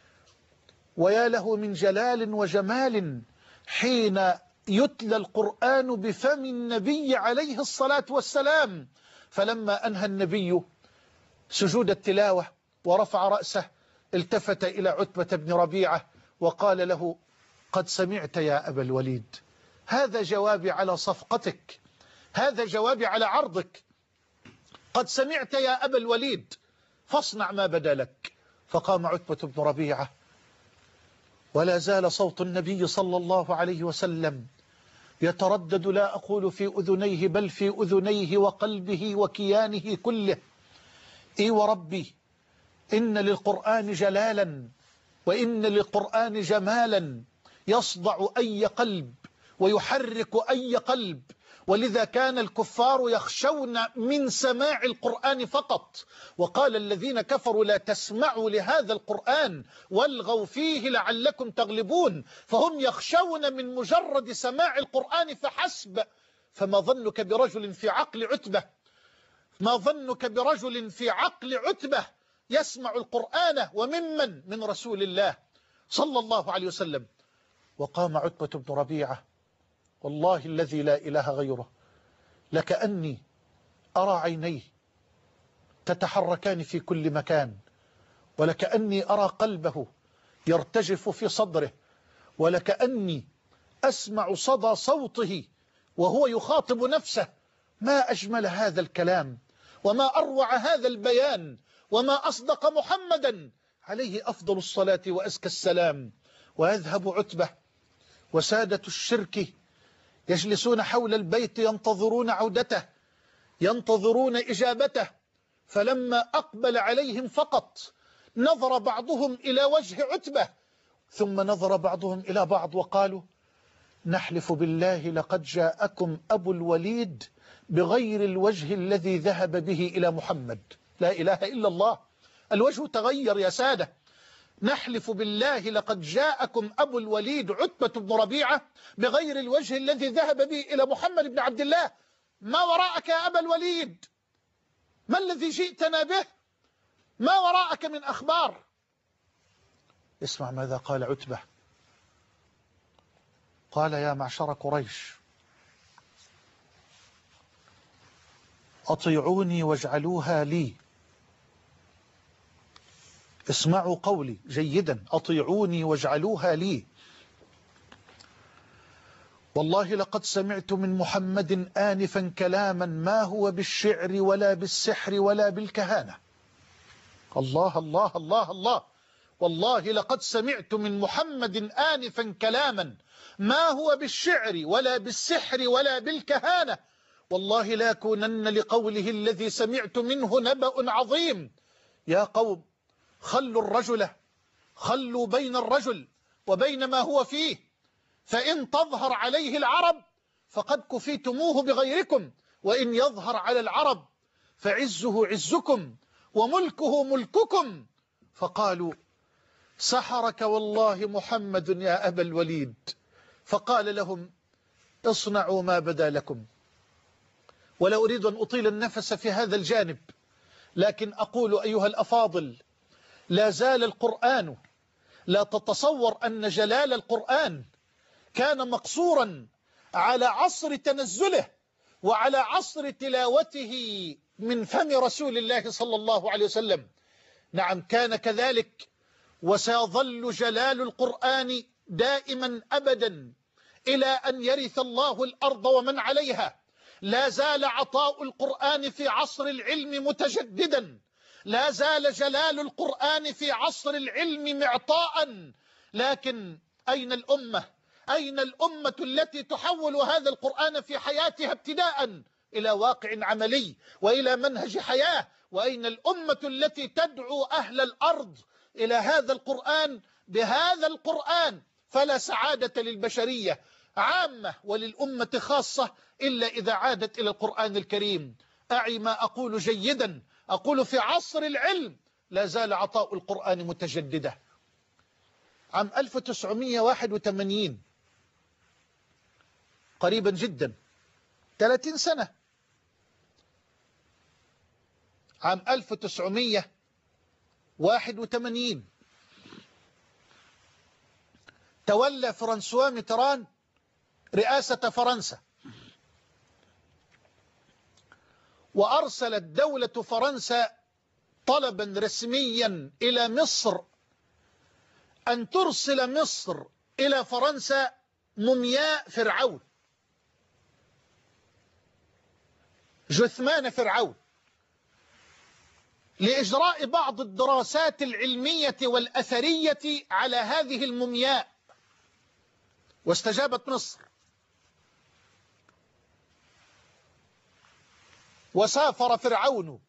ويا له من جلال وجمال حين يتلى القرآن بفم النبي عليه الصلاة والسلام. فلما أنهى النبي سجود التلاوة ورفع رأسه التفت إلى عتبة بن ربيعة وقال له: قد سمعت يا أبا الوليد، هذا جوابي على صفقتك، هذا جوابي على عرضك، قد سمعت يا أبا الوليد فاصنع ما بدا لك. فقام عتبة بن ربيعة ولا زال صوت النبي صلى الله عليه وسلم يتردد، لا أقول في أذنيه بل في أذنيه وقلبه وكيانه كله: إي وربي إن للقرآن جلالا وإن للقرآن جمالا يصدع أي قلب ويحرك أي قلب. ولذا كان الكفار يخشون من سماع القرآن فقط. وقال الذين كفروا: لا تسمعوا لهذا القرآن والغوا فيه لعلكم تغلبون. فهم يخشون من مجرد سماع القرآن فحسب. فما ظنك برجل في عقل عتبة، ما ظنك برجل في عقل عتبة يسمع القرآن وممن من رسول الله صلى الله عليه وسلم. وقام عتبة بن ربيعة والله الذي لا إله غيره لكأني أرى عينيه تتحركان في كل مكان، ولكأني أرى قلبه يرتجف في صدره، ولكأني أسمع صدى صوته وهو يخاطب نفسه. ما أجمل هذا الكلام وما أروع هذا البيان وما أصدق محمدا عليه أفضل الصلاة وأزكى السلام. ويذهب عتبة وسادة الشرك يجلسون حول البيت ينتظرون عودته، ينتظرون إجابته. فلما أقبل عليهم فقط نظر بعضهم إلى وجه عتبة ثم نظر بعضهم إلى بعض وقالوا: نحلف بالله لقد جاءكم أبو الوليد بغير الوجه الذي ذهب به إلى محمد. لا إله إلا الله، الوجه تغير يا سادة. نحلف بالله لقد جاءكم أبو الوليد عتبة بن ربيعة بغير الوجه الذي ذهب به إلى محمد بن عبد الله. ما وراءك يا أبا الوليد؟ ما الذي جئتنا به؟ ما وراءك من أخبار؟ اسمع ماذا قال عتبة. قال: يا معشر قريش، أطيعوني واجعلوها لي. اسمعوا قولي جيدا، أطيعوني واجعلوها لي. والله لقد سمعت من محمد آنفا كلاما ما هو بالشعر ولا بالسحر ولا بالكهانة. الله الله الله الله. والله لقد سمعت من محمد آنفا كلاما ما هو بالشعر ولا بالسحر ولا بالكهانة. والله لا كونن لقوله الذي سمعت منه نبأ عظيم. يا قوم، خلوا الرجل، خلوا بين الرجل وبين ما هو فيه، فإن تظهر عليه العرب فقد كفيتموه بغيركم، وإن يظهر على العرب فعزه عزكم وملكه ملككم. فقالوا: سحرك والله محمد يا أبا الوليد. فقال لهم: اصنعوا ما بدا لكم. ولا أريد أن أطيل النفس في هذا الجانب، لكن أقول أيها الأفاضل: لا زال القرآن لا تتصور أن جلال القرآن كان مقصورا على عصر تنزله وعلى عصر تلاوته من فم رسول الله صلى الله عليه وسلم. نعم كان كذلك، وسيظل جلال القرآن دائما أبدا إلى أن يرث الله الأرض ومن عليها. لا زال عطاء القرآن في عصر العلم متجددا، لا زال جلال القرآن في عصر العلم معطاء. لكن أين الأمة؟ أين الأمة التي تحول هذا القرآن في حياتها ابتداء إلى واقع عملي وإلى منهج حياة؟ وأين الأمة التي تدعو أهل الأرض إلى هذا القرآن بهذا القرآن؟ فلا سعادة للبشرية عامة وللأمة خاصة إلا إذا عادت إلى القرآن الكريم. أعي ما أقول جيدا، أقول في عصر العلم لا زال عطاء القرآن متجددا. عام ألف وتسعمئة وواحد وثمانين، قريبا جدا، ثلاثين سنة، عام ألف وتسعمئة وواحد وثمانين تولى فرانسوا ميتران رئاسة فرنسا، وأرسلت دولة فرنسا طلبا رسميا إلى مصر أن ترسل مصر إلى فرنسا مومياء فرعون، جثمان فرعون، لإجراء بعض الدراسات العلمية والأثرية على هذه المومياء. واستجابت مصر، وسافر فرعون.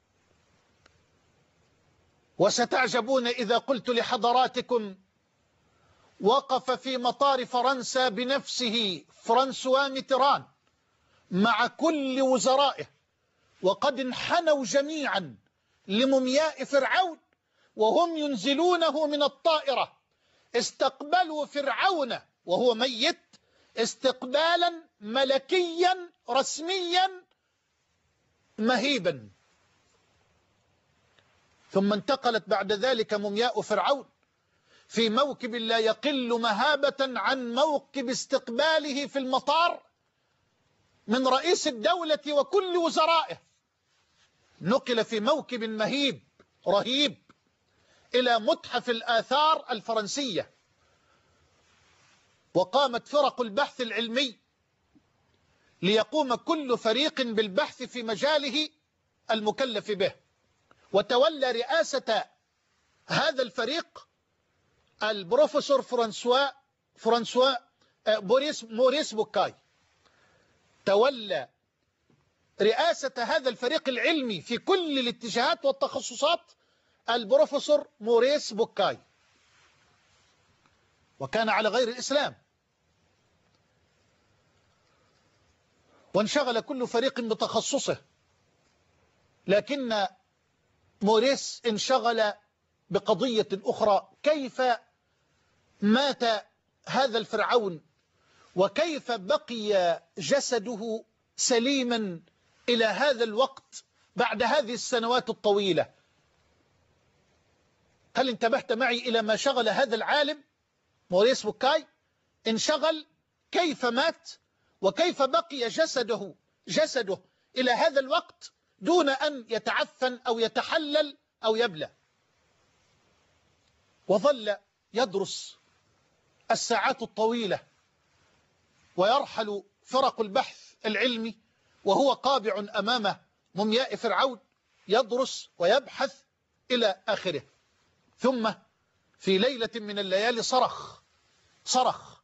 وستعجبون إذا قلت لحضراتكم وقف في مطار فرنسا بنفسه فرانسوا ميتران مع كل وزرائه، وقد انحنوا جميعا لمومياء فرعون وهم ينزلونه من الطائرة. استقبلوا فرعون وهو ميت استقبالا ملكيا رسميا مهيبا. ثم انتقلت بعد ذلك مومياء فرعون في موكب لا يقل مهابة عن موكب استقباله في المطار من رئيس الدولة وكل وزرائه. نقل في موكب مهيب رهيب إلى متحف الآثار الفرنسية، وقامت فرق البحث العلمي ليقوم كل فريق بالبحث في مجاله المكلف به. وتولى رئاسة هذا الفريق البروفيسور فرانسوا فرانسوا بوريس موريس بوكاي. تولى رئاسة هذا الفريق العلمي في كل الاتجاهات والتخصصات البروفيسور موريس بوكاي، وكان على غير الإسلام. وانشغل كل فريق بتخصصه، لكن موريس انشغل بقضية أخرى: كيف مات هذا الفرعون وكيف بقي جسده سليما إلى هذا الوقت بعد هذه السنوات الطويلة. هل انتبهت معي إلى ما شغل هذا العالم موريس بوكاي؟ انشغل كيف مات وكيف بقي جسده جسده إلى هذا الوقت دون أن يتعفن أو يتحلل أو يبلى. وظل يدرس الساعات الطويلة، ويرحل فرق البحث العلمي وهو قابع أمام مومياء فرعون يدرس ويبحث إلى آخره. ثم في ليلة من الليالي صرخ صرخ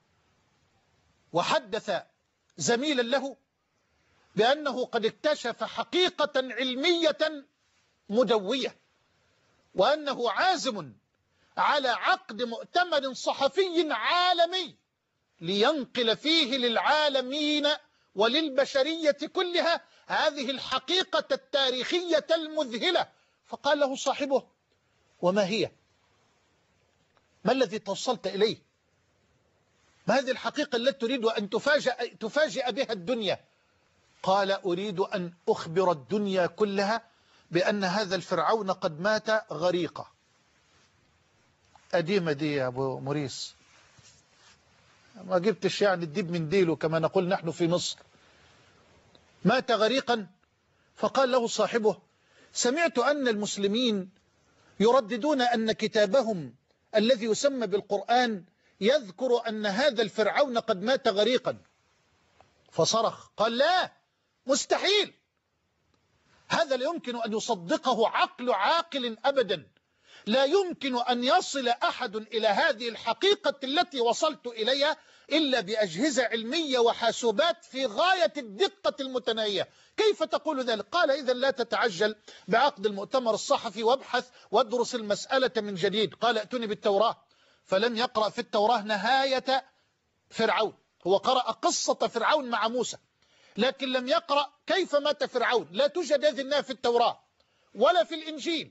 وحدث زميلا له بأنه قد اكتشف حقيقة علمية مدوية، وأنه عازم على عقد مؤتمر صحفي عالمي لينقل فيه للعالمين وللبشرية كلها هذه الحقيقة التاريخية المذهلة. فقال له صاحبه: وما هي؟ ما الذي توصلت إليه؟ ما هذه الحقيقة التي تريد أن تفاجئ, تفاجئ بها الدنيا؟ قال: أريد أن أخبر الدنيا كلها بأن هذا الفرعون قد مات غريقا. قديمة دي يا أبو موريس، ما جبتش يعني الديب من ديله كما نقول نحن في مصر. مات غريقا، فقال له صاحبه: سمعت أن المسلمين يرددون أن كتابهم الذي يسمى بالقرآن يذكر أن هذا الفرعون قد مات غريقا. فصرخ قال: لا، مستحيل، هذا لا يمكن أن يصدقه عقل عاقل أبدا، لا يمكن أن يصل أحد إلى هذه الحقيقة التي وصلت إليها إلا بأجهزة علمية وحاسوبات في غاية الدقة المتناهية. كيف تقول ذلك؟ قال: إذا لا تتعجل بعقد المؤتمر الصحفي وابحث وادرس المسألة من جديد. قال: ائتني بالتوراة. فلم يقرأ في التوراة نهاية فرعون، هو قرأ قصة فرعون مع موسى، لكن لم يقرأ كيف مات فرعون، لا توجد هذه النهاية في التوراة ولا في الإنجيل.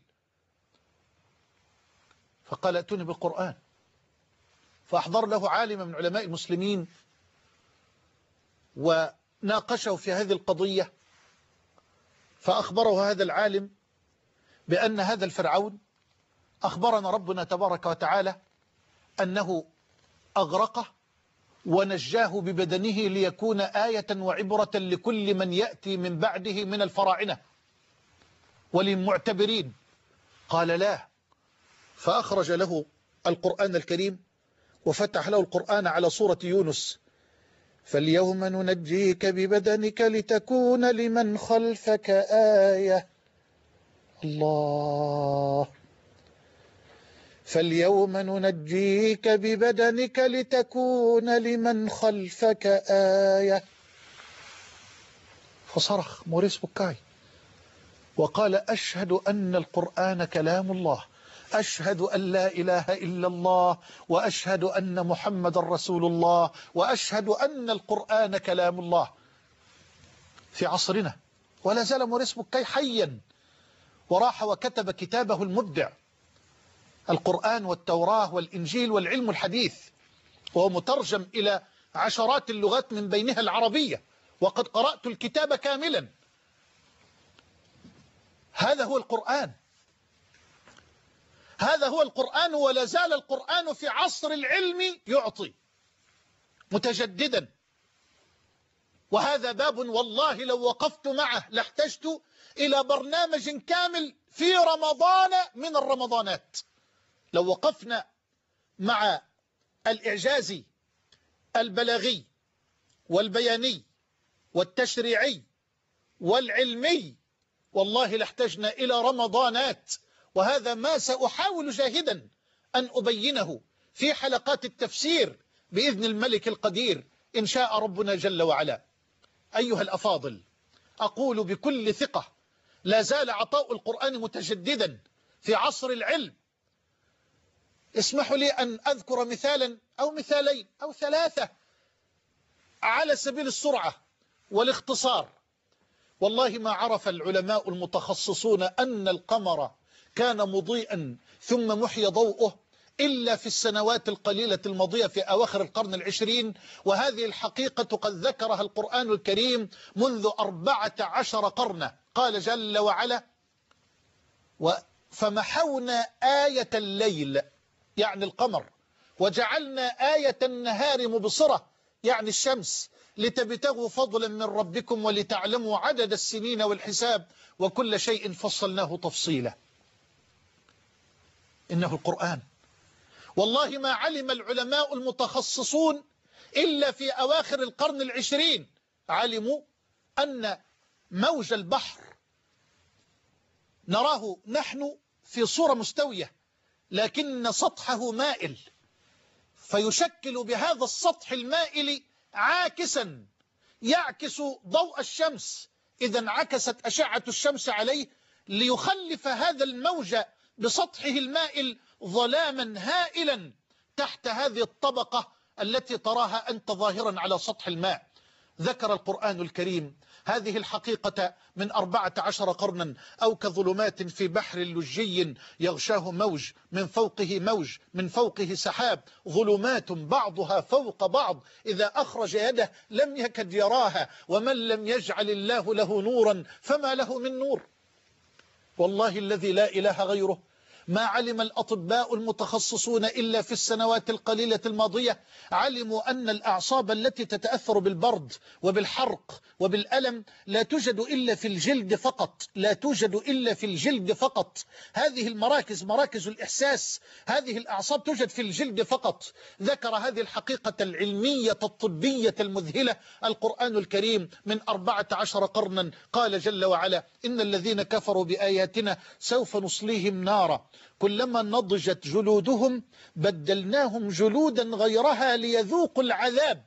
فقال: ائتني بالقرآن. فأحضر له عالم من علماء المسلمين وناقشه في هذه القضية، فأخبره هذا العالم بأن هذا الفرعون أخبرنا ربنا تبارك وتعالى أنه أغرقه ونجاه ببدنه ليكون آية وعبرة لكل من يأتي من بعده من الفراعنة وللمعتبرين. قال: لا. فأخرج له القرآن الكريم وفتح له القرآن على سورة يونس: فاليوم ننجيك ببدنك لتكون لمن خلفك آية. الله. فاليوم ننجيك ببدنك لتكون لمن خلفك آية. فصرخ موريس بوكاي وقال: أشهد أن القرآن كلام الله، أشهد أن لا إله إلا الله، وأشهد أن محمد رسول الله، وأشهد أن القرآن كلام الله. في عصرنا ولا زال موريس بوكاي حيا، وراح وكتب كتابه المبدع القرآن والتوراة والإنجيل والعلم الحديث، وهو مترجم إلى عشرات اللغات من بينها العربية، وقد قرأت الكتاب كاملا. هذا هو القرآن، هذا هو القرآن، ولا زال القرآن في عصر العلم يعطي متجددا. وهذا باب والله لو وقفت معه لاحتجت إلى برنامج كامل في رمضان من الرمضانات. لو وقفنا مع الإعجاز البلاغي والبياني والتشريعي والعلمي والله لاحتجنا إلى رمضانات، وهذا ما سأحاول جاهدا أن أبينه في حلقات التفسير بإذن الملك القدير إن شاء ربنا جل وعلا. أيها الأفاضل، أقول بكل ثقة: لا زال عطاء القرآن متجددا في عصر العلم. اسمحوا لي أن أذكر مثالا أو مثالين أو ثلاثة على سبيل السرعة والاختصار. والله ما عرف العلماء المتخصصون أن القمر كان مضيئا ثم محي ضوءه إلا في السنوات القليلة الماضية في أواخر القرن العشرين، وهذه الحقيقة قد ذكرها القرآن الكريم منذ أربعة عشر قرنا. قال جل وعلا: فمحونا آية الليل يعني القمر، وجعلنا آية النهار مبصرة يعني الشمس، لتبتغوا فضلا من ربكم ولتعلموا عدد السنين والحساب وكل شيء فصلناه تفصيلا. إنه القرآن. والله ما علم العلماء المتخصصون إلا في أواخر القرن العشرين، علموا أن موج البحر نراه نحن في صورة مستوية، لكن سطحه مائل، فيشكل بهذا السطح المائل عاكسا يعكس ضوء الشمس، إذا انعكست أشعة الشمس عليه ليخلف هذا الموج بسطحه المائل ظلاما هائلا تحت هذه الطبقة التي تراها أنت ظاهرا على سطح الماء. ذكر القرآن الكريم هذه الحقيقة من أربعة عشر قرنا، أو كظلمات في بحر لجي يغشاه موج من فوقه موج من فوقه سحاب، ظلمات بعضها فوق بعض إذا أخرج يده لم يكد يراها، ومن لم يجعل الله له نورا فما له من نور. والله الذي لا إله غيره ما علم الأطباء المتخصصون إلا في السنوات القليلة الماضية علموا أن الأعصاب التي تتأثر بالبرد وبالحرق وبالألم لا توجد إلا في الجلد فقط، لا توجد إلا في الجلد فقط. هذه المراكز مراكز الإحساس، هذه الأعصاب توجد في الجلد فقط. ذكر هذه الحقيقة العلمية الطبية المذهلة القرآن الكريم من أربعة عشر قرنا. قال جل وعلا: إن الذين كفروا بآياتنا سوف نصليهم نارا كلما نضجت جلودهم بدلناهم جلودا غيرها ليذوقوا العذاب.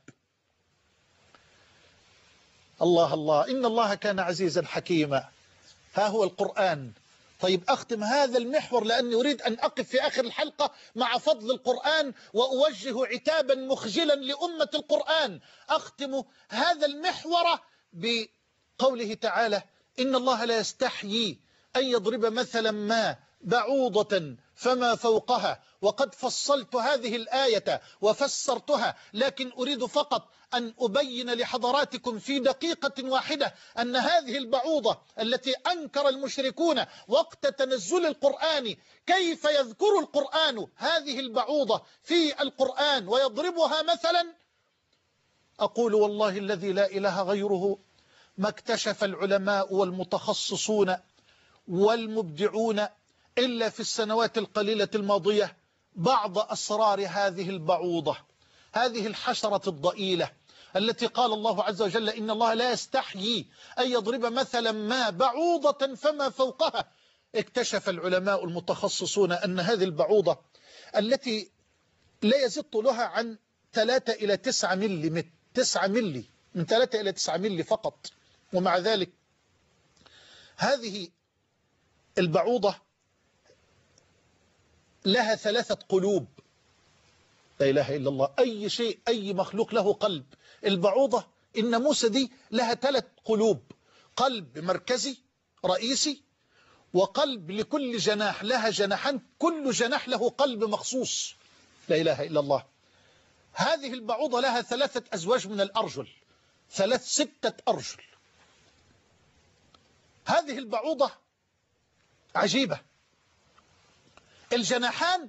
الله الله، إن الله كان عزيزا حكيما. ها هو القرآن. طيب أختم هذا المحور لأني أريد أن أقف في آخر الحلقة مع فضل القرآن وأوجه عتابا مخجلا لأمة القرآن. أختم هذا المحور بقوله تعالى: إن الله لا يستحيي أن يضرب مثلا ما بعوضة فما فوقها. وقد فصلت هذه الآية وفسرتها، لكن أريد فقط أن أبين لحضراتكم في دقيقة واحدة أن هذه البعوضة التي أنكر المشركون وقت تنزل القرآن، كيف يذكر القرآن هذه البعوضة في القرآن ويضربها مثلا؟ أقول والله الذي لا إله غيره ما اكتشف العلماء والمتخصصون والمبدعون إلا في السنوات القليلة الماضية بعض أسرار هذه البعوضة، هذه الحشرة الضئيلة التي قال الله عز وجل: إن الله لا يستحيي أن يضرب مثلا ما بعوضة فما فوقها. اكتشف العلماء المتخصصون أن هذه البعوضة التي لا يزيد طولها عن ثلاثة إلى تسعة ملي، تسعة ملي، من ثلاثة إلى تسعة ملي فقط، ومع ذلك هذه البعوضة لها ثلاثة قلوب. لا إله إلا الله. أي شيء، أي مخلوق له قلب. البعوضة الناموسة دي لها ثلاث قلوب: قلب مركزي رئيسي، وقلب لكل جناح، لها جناحان، كل جناح له قلب مخصوص. لا إله إلا الله. هذه البعوضة لها ثلاثة أزواج من الأرجل، ثلاث ستة أرجل. هذه البعوضة عجيبة. الجناحان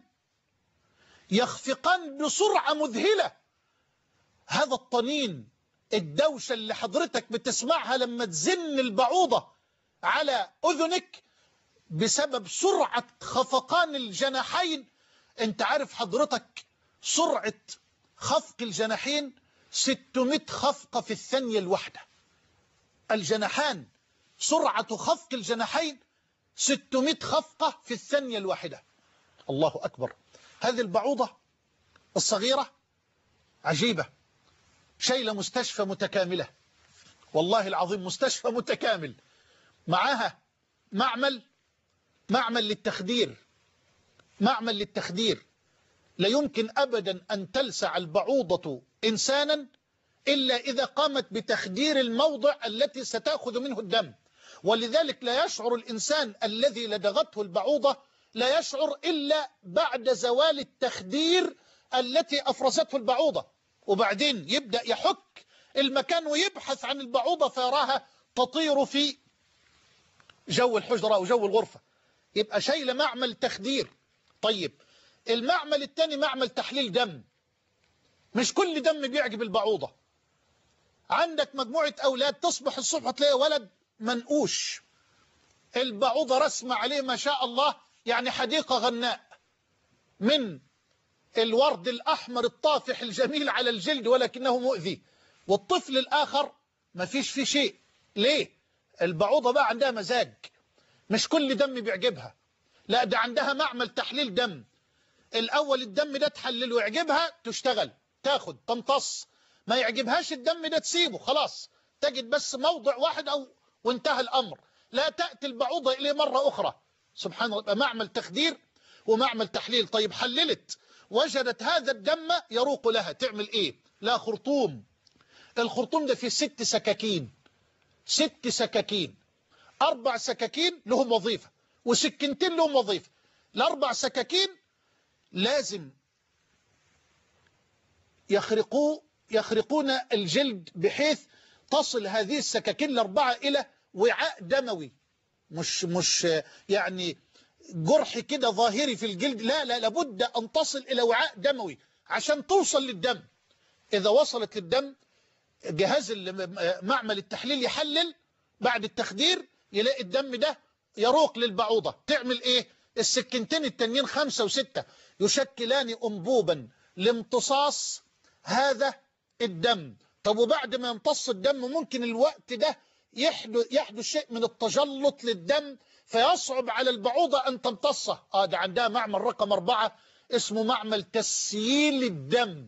يخفقان بسرعة مذهلة. هذا الطنين، الدوشة اللي حضرتك بتسمعها لما تزن البعوضة على أذنك بسبب سرعة خفقان الجناحين. انت عارف حضرتك سرعة خفق الجناحين ستمائة خفقة في الثانية الواحدة. الجناحان سرعة خفق الجناحين ستمائة خفقة في الثانية الواحدة. الله أكبر. هذه البعوضة الصغيرة عجيبة، شايلة مستشفى متكاملة، والله العظيم مستشفى متكامل، معها معمل معمل للتخدير، معمل للتخدير. لا يمكن أبدا أن تلسع البعوضة إنسانا إلا إذا قامت بتخدير الموضع التي ستأخذ منه الدم. ولذلك لا يشعر الإنسان الذي لدغته البعوضة، لا يشعر إلا بعد زوال التخدير التي أفرزته البعوضة، وبعدين يبدأ يحك المكان ويبحث عن البعوضة فيراها تطير في جو الحجرة أو جو الغرفة. يبقى شايلة معمل تخدير. طيب المعمل الثاني معمل تحليل دم. مش كل دم بيعجب البعوضة. عندك مجموعة أولاد تصبح الصبح تلاقي ولد منقوش، البعوضة رسمة عليه ما شاء الله، يعني حديقة غناء من الورد الأحمر الطافح الجميل على الجلد ولكنه مؤذي. والطفل الآخر ما فيش فيه شيء. ليه؟ البعوضة بقى عندها مزاج، مش كل دم بيعجبها، لا ده عندها معمل تحليل دم. الأول الدم ده تحلله يعجبها تشتغل تاخد تمتص، ما يعجبهاش الدم ده تسيبه خلاص، تجد بس موضع واحد أو وانتهى الأمر، لا تأتي البعوضة إليه مرة أخرى. سبحان الله. معمل تخدير ومعمل تحليل. طيب حللت وجدت هذا الدم يروق لها، تعمل إيه؟ لا خرطوم. الخرطوم ده فيه ست سكاكين، ست سكاكين، أربع سكاكين لهم وظيفة وسكينتين لهم وظيفة. الأربع سكاكين لازم يخرقوا يخرقون الجلد بحيث تصل هذه السكاكين الأربعة إلى وعاء دموي، مش مش يعني جرح كده ظاهري في الجلد، لا لا، لابد أن تصل إلى وعاء دموي عشان توصل للدم. إذا وصلت للدم جهاز معمل التحليل يحلل بعد التخدير، يلاقي الدم ده يروق للبعوضة. تعمل إيه؟ السكنتين التانيين خمسة وستة يشكلان أنبوبا لامتصاص هذا الدم. طب وبعد ما يمتص الدم ممكن الوقت ده يحدث, يحدث شيء من التجلط للدم فيصعب على البعوضة أن تمتصه. آه ده عندها معمل رقم أربعة اسمه معمل تسييل الدم،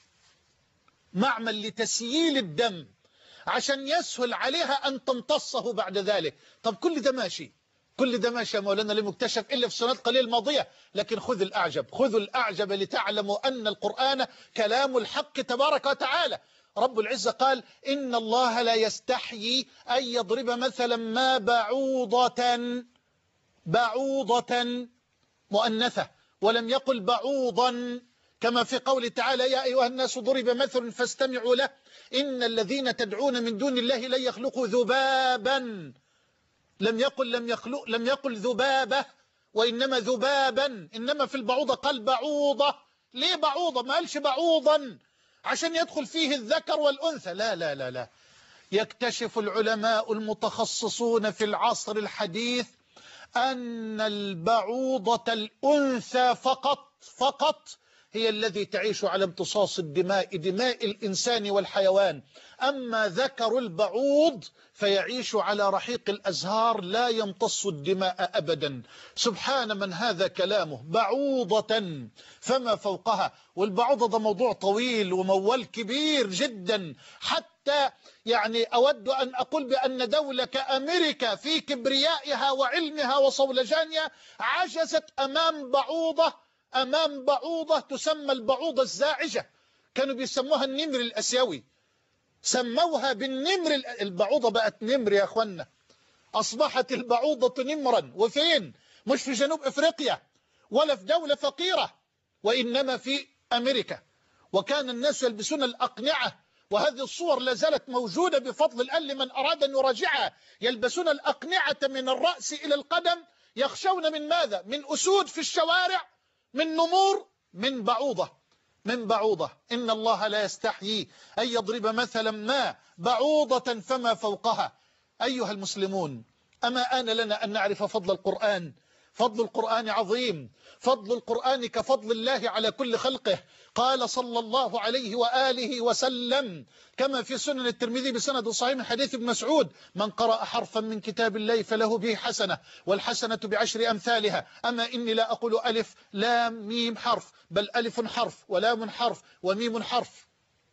معمل لتسييل الدم عشان يسهل عليها أن تمتصه بعد ذلك. طب كل ده ماشي، كل ده ماشي يا مولانا، لم يكتشف إلا في السنوات قليل الماضية. لكن خذ الأعجب، خذوا الأعجب لتعلموا أن القرآن كلام الحق تبارك وتعالى. رب العزة قال إن الله لا يستحيي أن يضرب مثلا ما بعوضة، بعوضة مؤنثة، ولم يقل بعوضا كما في قول تعالى يا أيها الناس ضرب مثل فاستمعوا له إن الذين تدعون من دون الله لن يخلقوا ذبابا. لم يقل لم يخلق لم يقل ذبابة وإنما ذبابا. إنما في البعوضة قال بعوضة. ليه بعوضة؟ ما قالش بعوضا عشان يدخل فيه الذكر والأنثى. لا لا لا لا. يكتشف العلماء المتخصصون في العصر الحديث أن البعوضة الأنثى فقط فقط هي الذي تعيش على امتصاص الدماء، دماء الإنسان والحيوان. أما ذكر البعوض فيعيش على رحيق الأزهار لا يمتص الدماء أبدا. سبحان من هذا كلامه. بعوضة فما فوقها. والبعوضة ده موضوع طويل وموال كبير جدا، حتى يعني أود أن أقول بأن دولة كأمريكا في كبريائها وعلمها وصولجانها عجزت أمام بعوضة، أمام بعوضة تسمى البعوضة الزاعجة. كانوا بيسموها النمر الأسيوي، سموها بالنمر. البعوضة بقت نمر يا أخوانا، أصبحت البعوضة نمرا. وفين؟ مش في جنوب أفريقيا ولا في دولة فقيرة، وإنما في أمريكا. وكان الناس يلبسون الأقنعة، وهذه الصور لا زالت موجودة بفضل الله لمن أراد أن يراجعها. يلبسون الأقنعة من الرأس إلى القدم، يخشون من ماذا؟ من أسود في الشوارع، من نمور، من بعوضة، من بعوضة. إن الله لا يستحيي أن يضرب مثلا ما بعوضة فما فوقها. أيها المسلمون، أما آن لنا أن نعرف فضل القرآن؟ فضل القرآن عظيم، فضل القرآن كفضل الله على كل خلقه. قال صلى الله عليه وآله وسلم كما في سنن الترمذي بسند صحيح من حديث ابن مسعود من قرأ حرفا من كتاب الله فله به حسنة والحسنة بعشر أمثالها. أما إني لا أقول ألف لام ميم حرف، بل ألف حرف ولام حرف وميم حرف.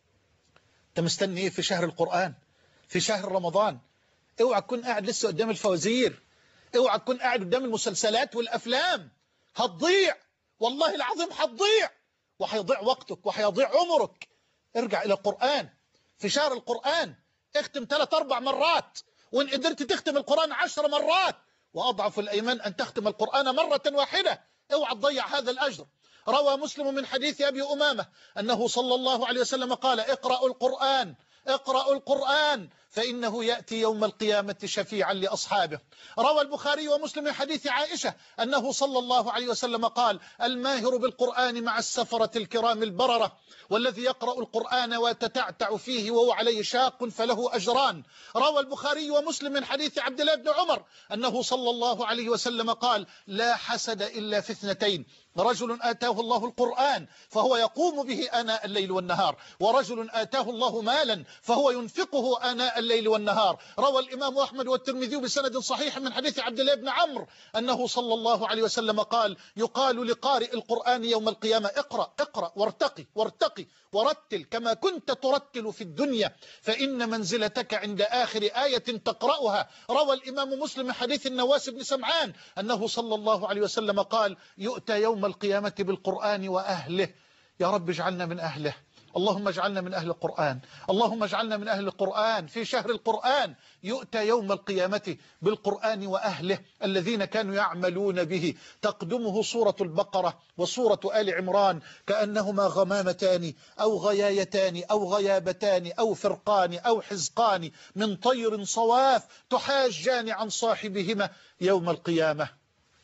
أنت مستني إيه في شهر القرآن، في شهر رمضان؟ اوعى تكون قاعد لسه قدام الفوازير، اوعى تكون قاعد قدام المسلسلات والأفلام. هتضيع، والله العظيم هتضيع، وهيضيع وقتك وهيضيع عمرك. ارجع إلى القرآن في شهر القرآن، اختم ثلاث أربع مرات، وإن قدرت تختم القرآن عشر مرات، وأضعف الأيمان أن تختم القرآن مرة واحدة. اوعى تضيع هذا الأجر. روى مسلم من حديث أبي أمامة أنه صلى الله عليه وسلم قال اقرأوا القرآن، اقرأوا القرآن فإنه يأتي يوم القيامة شفيعا لأصحابه. روى البخاري ومسلم من حديث عائشة أنه صلى الله عليه وسلم قال الماهر بالقرآن مع السفرة الكرام البررة، والذي يقرأ القرآن ويتتعتع فيه وهو عليه شاق فله أجران. روى البخاري ومسلم من حديث عبد الله بن عمر أنه صلى الله عليه وسلم قال لا حسد إلا في اثنتين، رجل آتاه الله القرآن فهو يقوم به آناء الليل والنهار، ورجل آتاه الله مالا فهو ينفقه آناء الليل والنهار. روى الإمام أحمد والترمذي بسند صحيح من حديث عبد الله بن عمرو أنه صلى الله عليه وسلم قال يقال لقارئ القرآن يوم القيامة اقرأ اقرأ وارتقي وارتقي ورتل كما كنت ترتل في الدنيا فإن منزلتك عند آخر آية تقرأها. روى الإمام مسلم من حديث النواس بن سمعان أنه صلى الله عليه وسلم قال يؤتى يوم القيامة بالقرآن وأهله. يا رب اجعلنا من أهله، اللهم اجعلنا من أهل القرآن، اللهم اجعلنا من أهل القرآن في شهر القرآن. يؤتى يوم القيامة بالقرآن وأهله الذين كانوا يعملون به. تقدمه سورة البقرة وسورة آل عمران كأنهما غمامتان أو غيايتان أو غيابتان أو فرقان أو حزقان من طير صواف تحاجان عن صاحبهما يوم القيامة.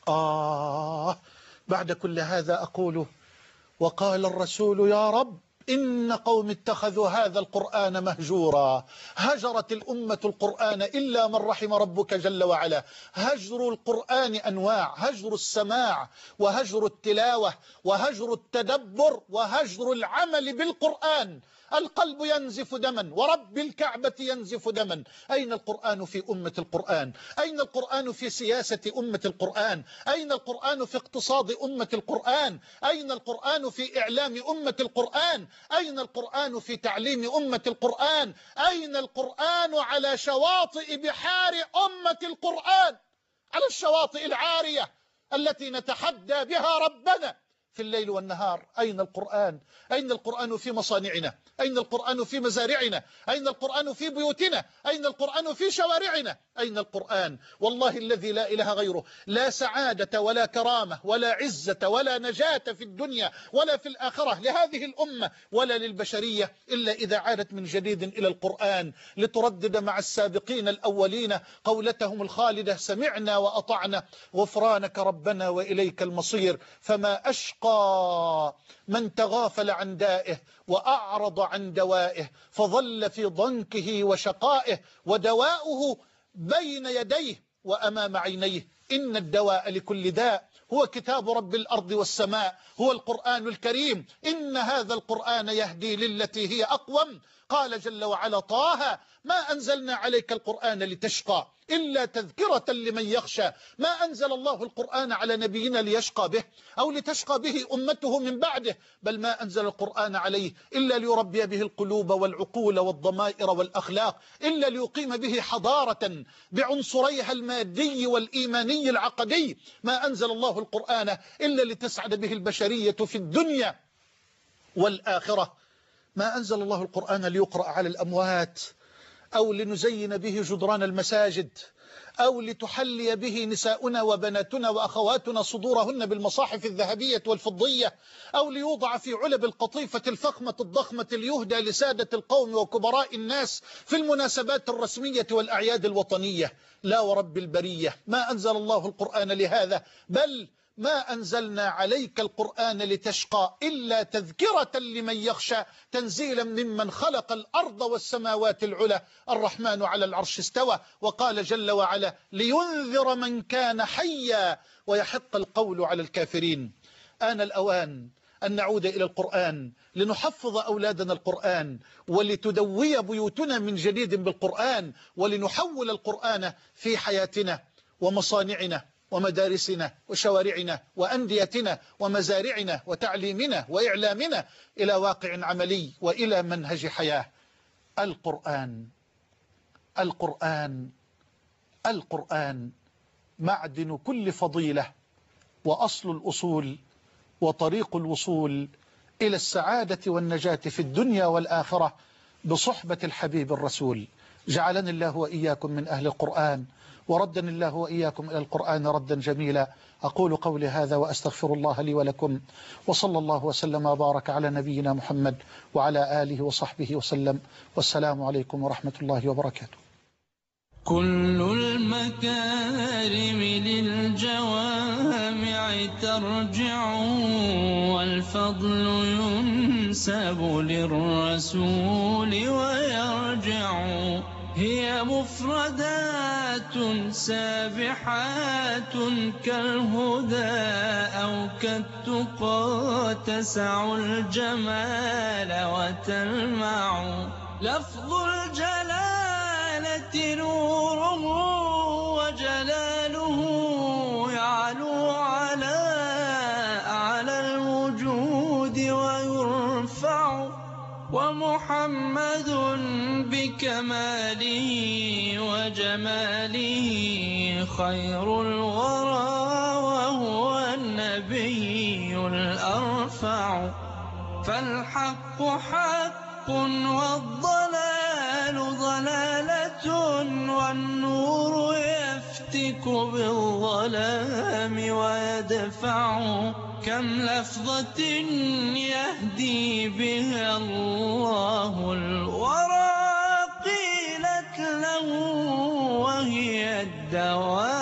آه بعد كل هذا أقول: وقال الرسول يا رب إن قوم اتخذوا هذا القرآن مهجورا. هجرت الأمة القرآن إلا من رحم ربك جل وعلا. هجر القرآن أنواع: هجر السماع، وهجر التلاوة، وهجر التدبر، وهجر العمل بالقرآن. القلب ينزف دما، ورب الكعبة ينزف دما. أين القرآن في أمة القرآن؟ أين القرآن في سياسة أمة القرآن؟ أين القرآن في اقتصاد أمة القرآن؟ أين القرآن في إعلام أمة القرآن؟ أين القرآن في تعليم أمة القرآن؟ أين القرآن على شواطئ بحار أمة القرآن، على الشواطئ العارية التي نتحدى بها ربنا في الليل والنهار؟ أين القرآن؟ أين القرآن في مصانعنا؟ أين القرآن في مزارعنا؟ أين القرآن في بيوتنا؟ أين القرآن في شوارعنا؟ أين القرآن؟ والله الذي لا إله غيره لا سعادة ولا كرامة ولا عزة ولا نجاة في الدنيا ولا في الآخرة لهذه الأمة ولا للبشرية إلا إذا عادت من جديد إلى القرآن، لتردد مع السابقين الأولين قولتهم الخالدة: سمعنا وأطعنا غفرانك ربنا وإليك المصير. فما أشقى من تغافل عن دائه وأعرض عن دوائه، فظل في ضنكه وشقائه، ودواؤه بين يديه وأمام عينيه. إن الدواء لكل داء هو كتاب رب الأرض والسماء، هو القرآن الكريم. إن هذا القرآن يهدي للتي هي أقوم. قال جل وعلا: طه ما أنزلنا عليك القرآن لتشقى إلا تذكرة لمن يخشى. ما أنزل الله القرآن على نبينا ليشقى به أو لتشقى به أمته من بعده، بل ما أنزل القرآن عليه إلا ليربي به القلوب والعقول والضمائر والأخلاق، إلا ليقيم به حضارة بعنصريها المادي والإيماني العقدي. ما أنزل الله القرآن إلا لتسعد به البشرية في الدنيا والآخرة. ما أنزل الله القرآن ليقرأ على الأموات أو لنزين به جدران المساجد أو لتحلي به نساؤنا وبناتنا وأخواتنا صدورهن بالمصاحف الذهبية والفضية، أو ليوضع في علب القطيفة الفخمة الضخمة ليهدى لسادة القوم وكبراء الناس في المناسبات الرسمية والأعياد الوطنية. لا ورب البرية، ما أنزل الله القرآن لهذا، بل ما أنزلنا عليك القرآن لتشقى إلا تذكرة لمن يخشى، تنزيلا ممن خلق الأرض والسماوات العلى. الرحمن على العرش استوى. وقال جل وعلا: لينذر من كان حيا ويحق القول على الكافرين. آن الأوان أن نعود إلى القرآن لنحفظ أولادنا القرآن، ولتدوي بيوتنا من جديد بالقرآن، ولنحول القرآن في حياتنا ومصانعنا ومدارسنا وشوارعنا وأنديتنا ومزارعنا وتعليمنا وإعلامنا إلى واقع عملي وإلى منهج حياة. القرآن القرآن القرآن معدن كل فضيلة، وأصل الأصول، وطريق الوصول إلى السعادة والنجاة في الدنيا والآخرة بصحبة الحبيب الرسول. جعلني الله وإياكم من أهل القرآن، وردني الله وإياكم إلى القرآن ردا جميلا. أقول قولي هذا وأستغفر الله لي ولكم، وصلى الله وسلم وبارك على نبينا محمد وعلى آله وصحبه وسلم، والسلام عليكم ورحمة الله وبركاته. كل المكارم للجوامع ترجع، والفضل ينسب للرسول ويرجع. هي مفردات سابحات كالهدى أو كالتقى، تسع الجمال وتلمع. لفظ الجلالة نوره وجلاله يعلو على أعلى الوجود ويرفع. ومحمد بكماله وجماله خير الورى، وهو النبي الأرفع. فالحق حق والضلال ضلالة، والنور يفتك بالظلام ويدفع. كم لفظة يهدي بها الله الورى، قيلت له وهي الدواء.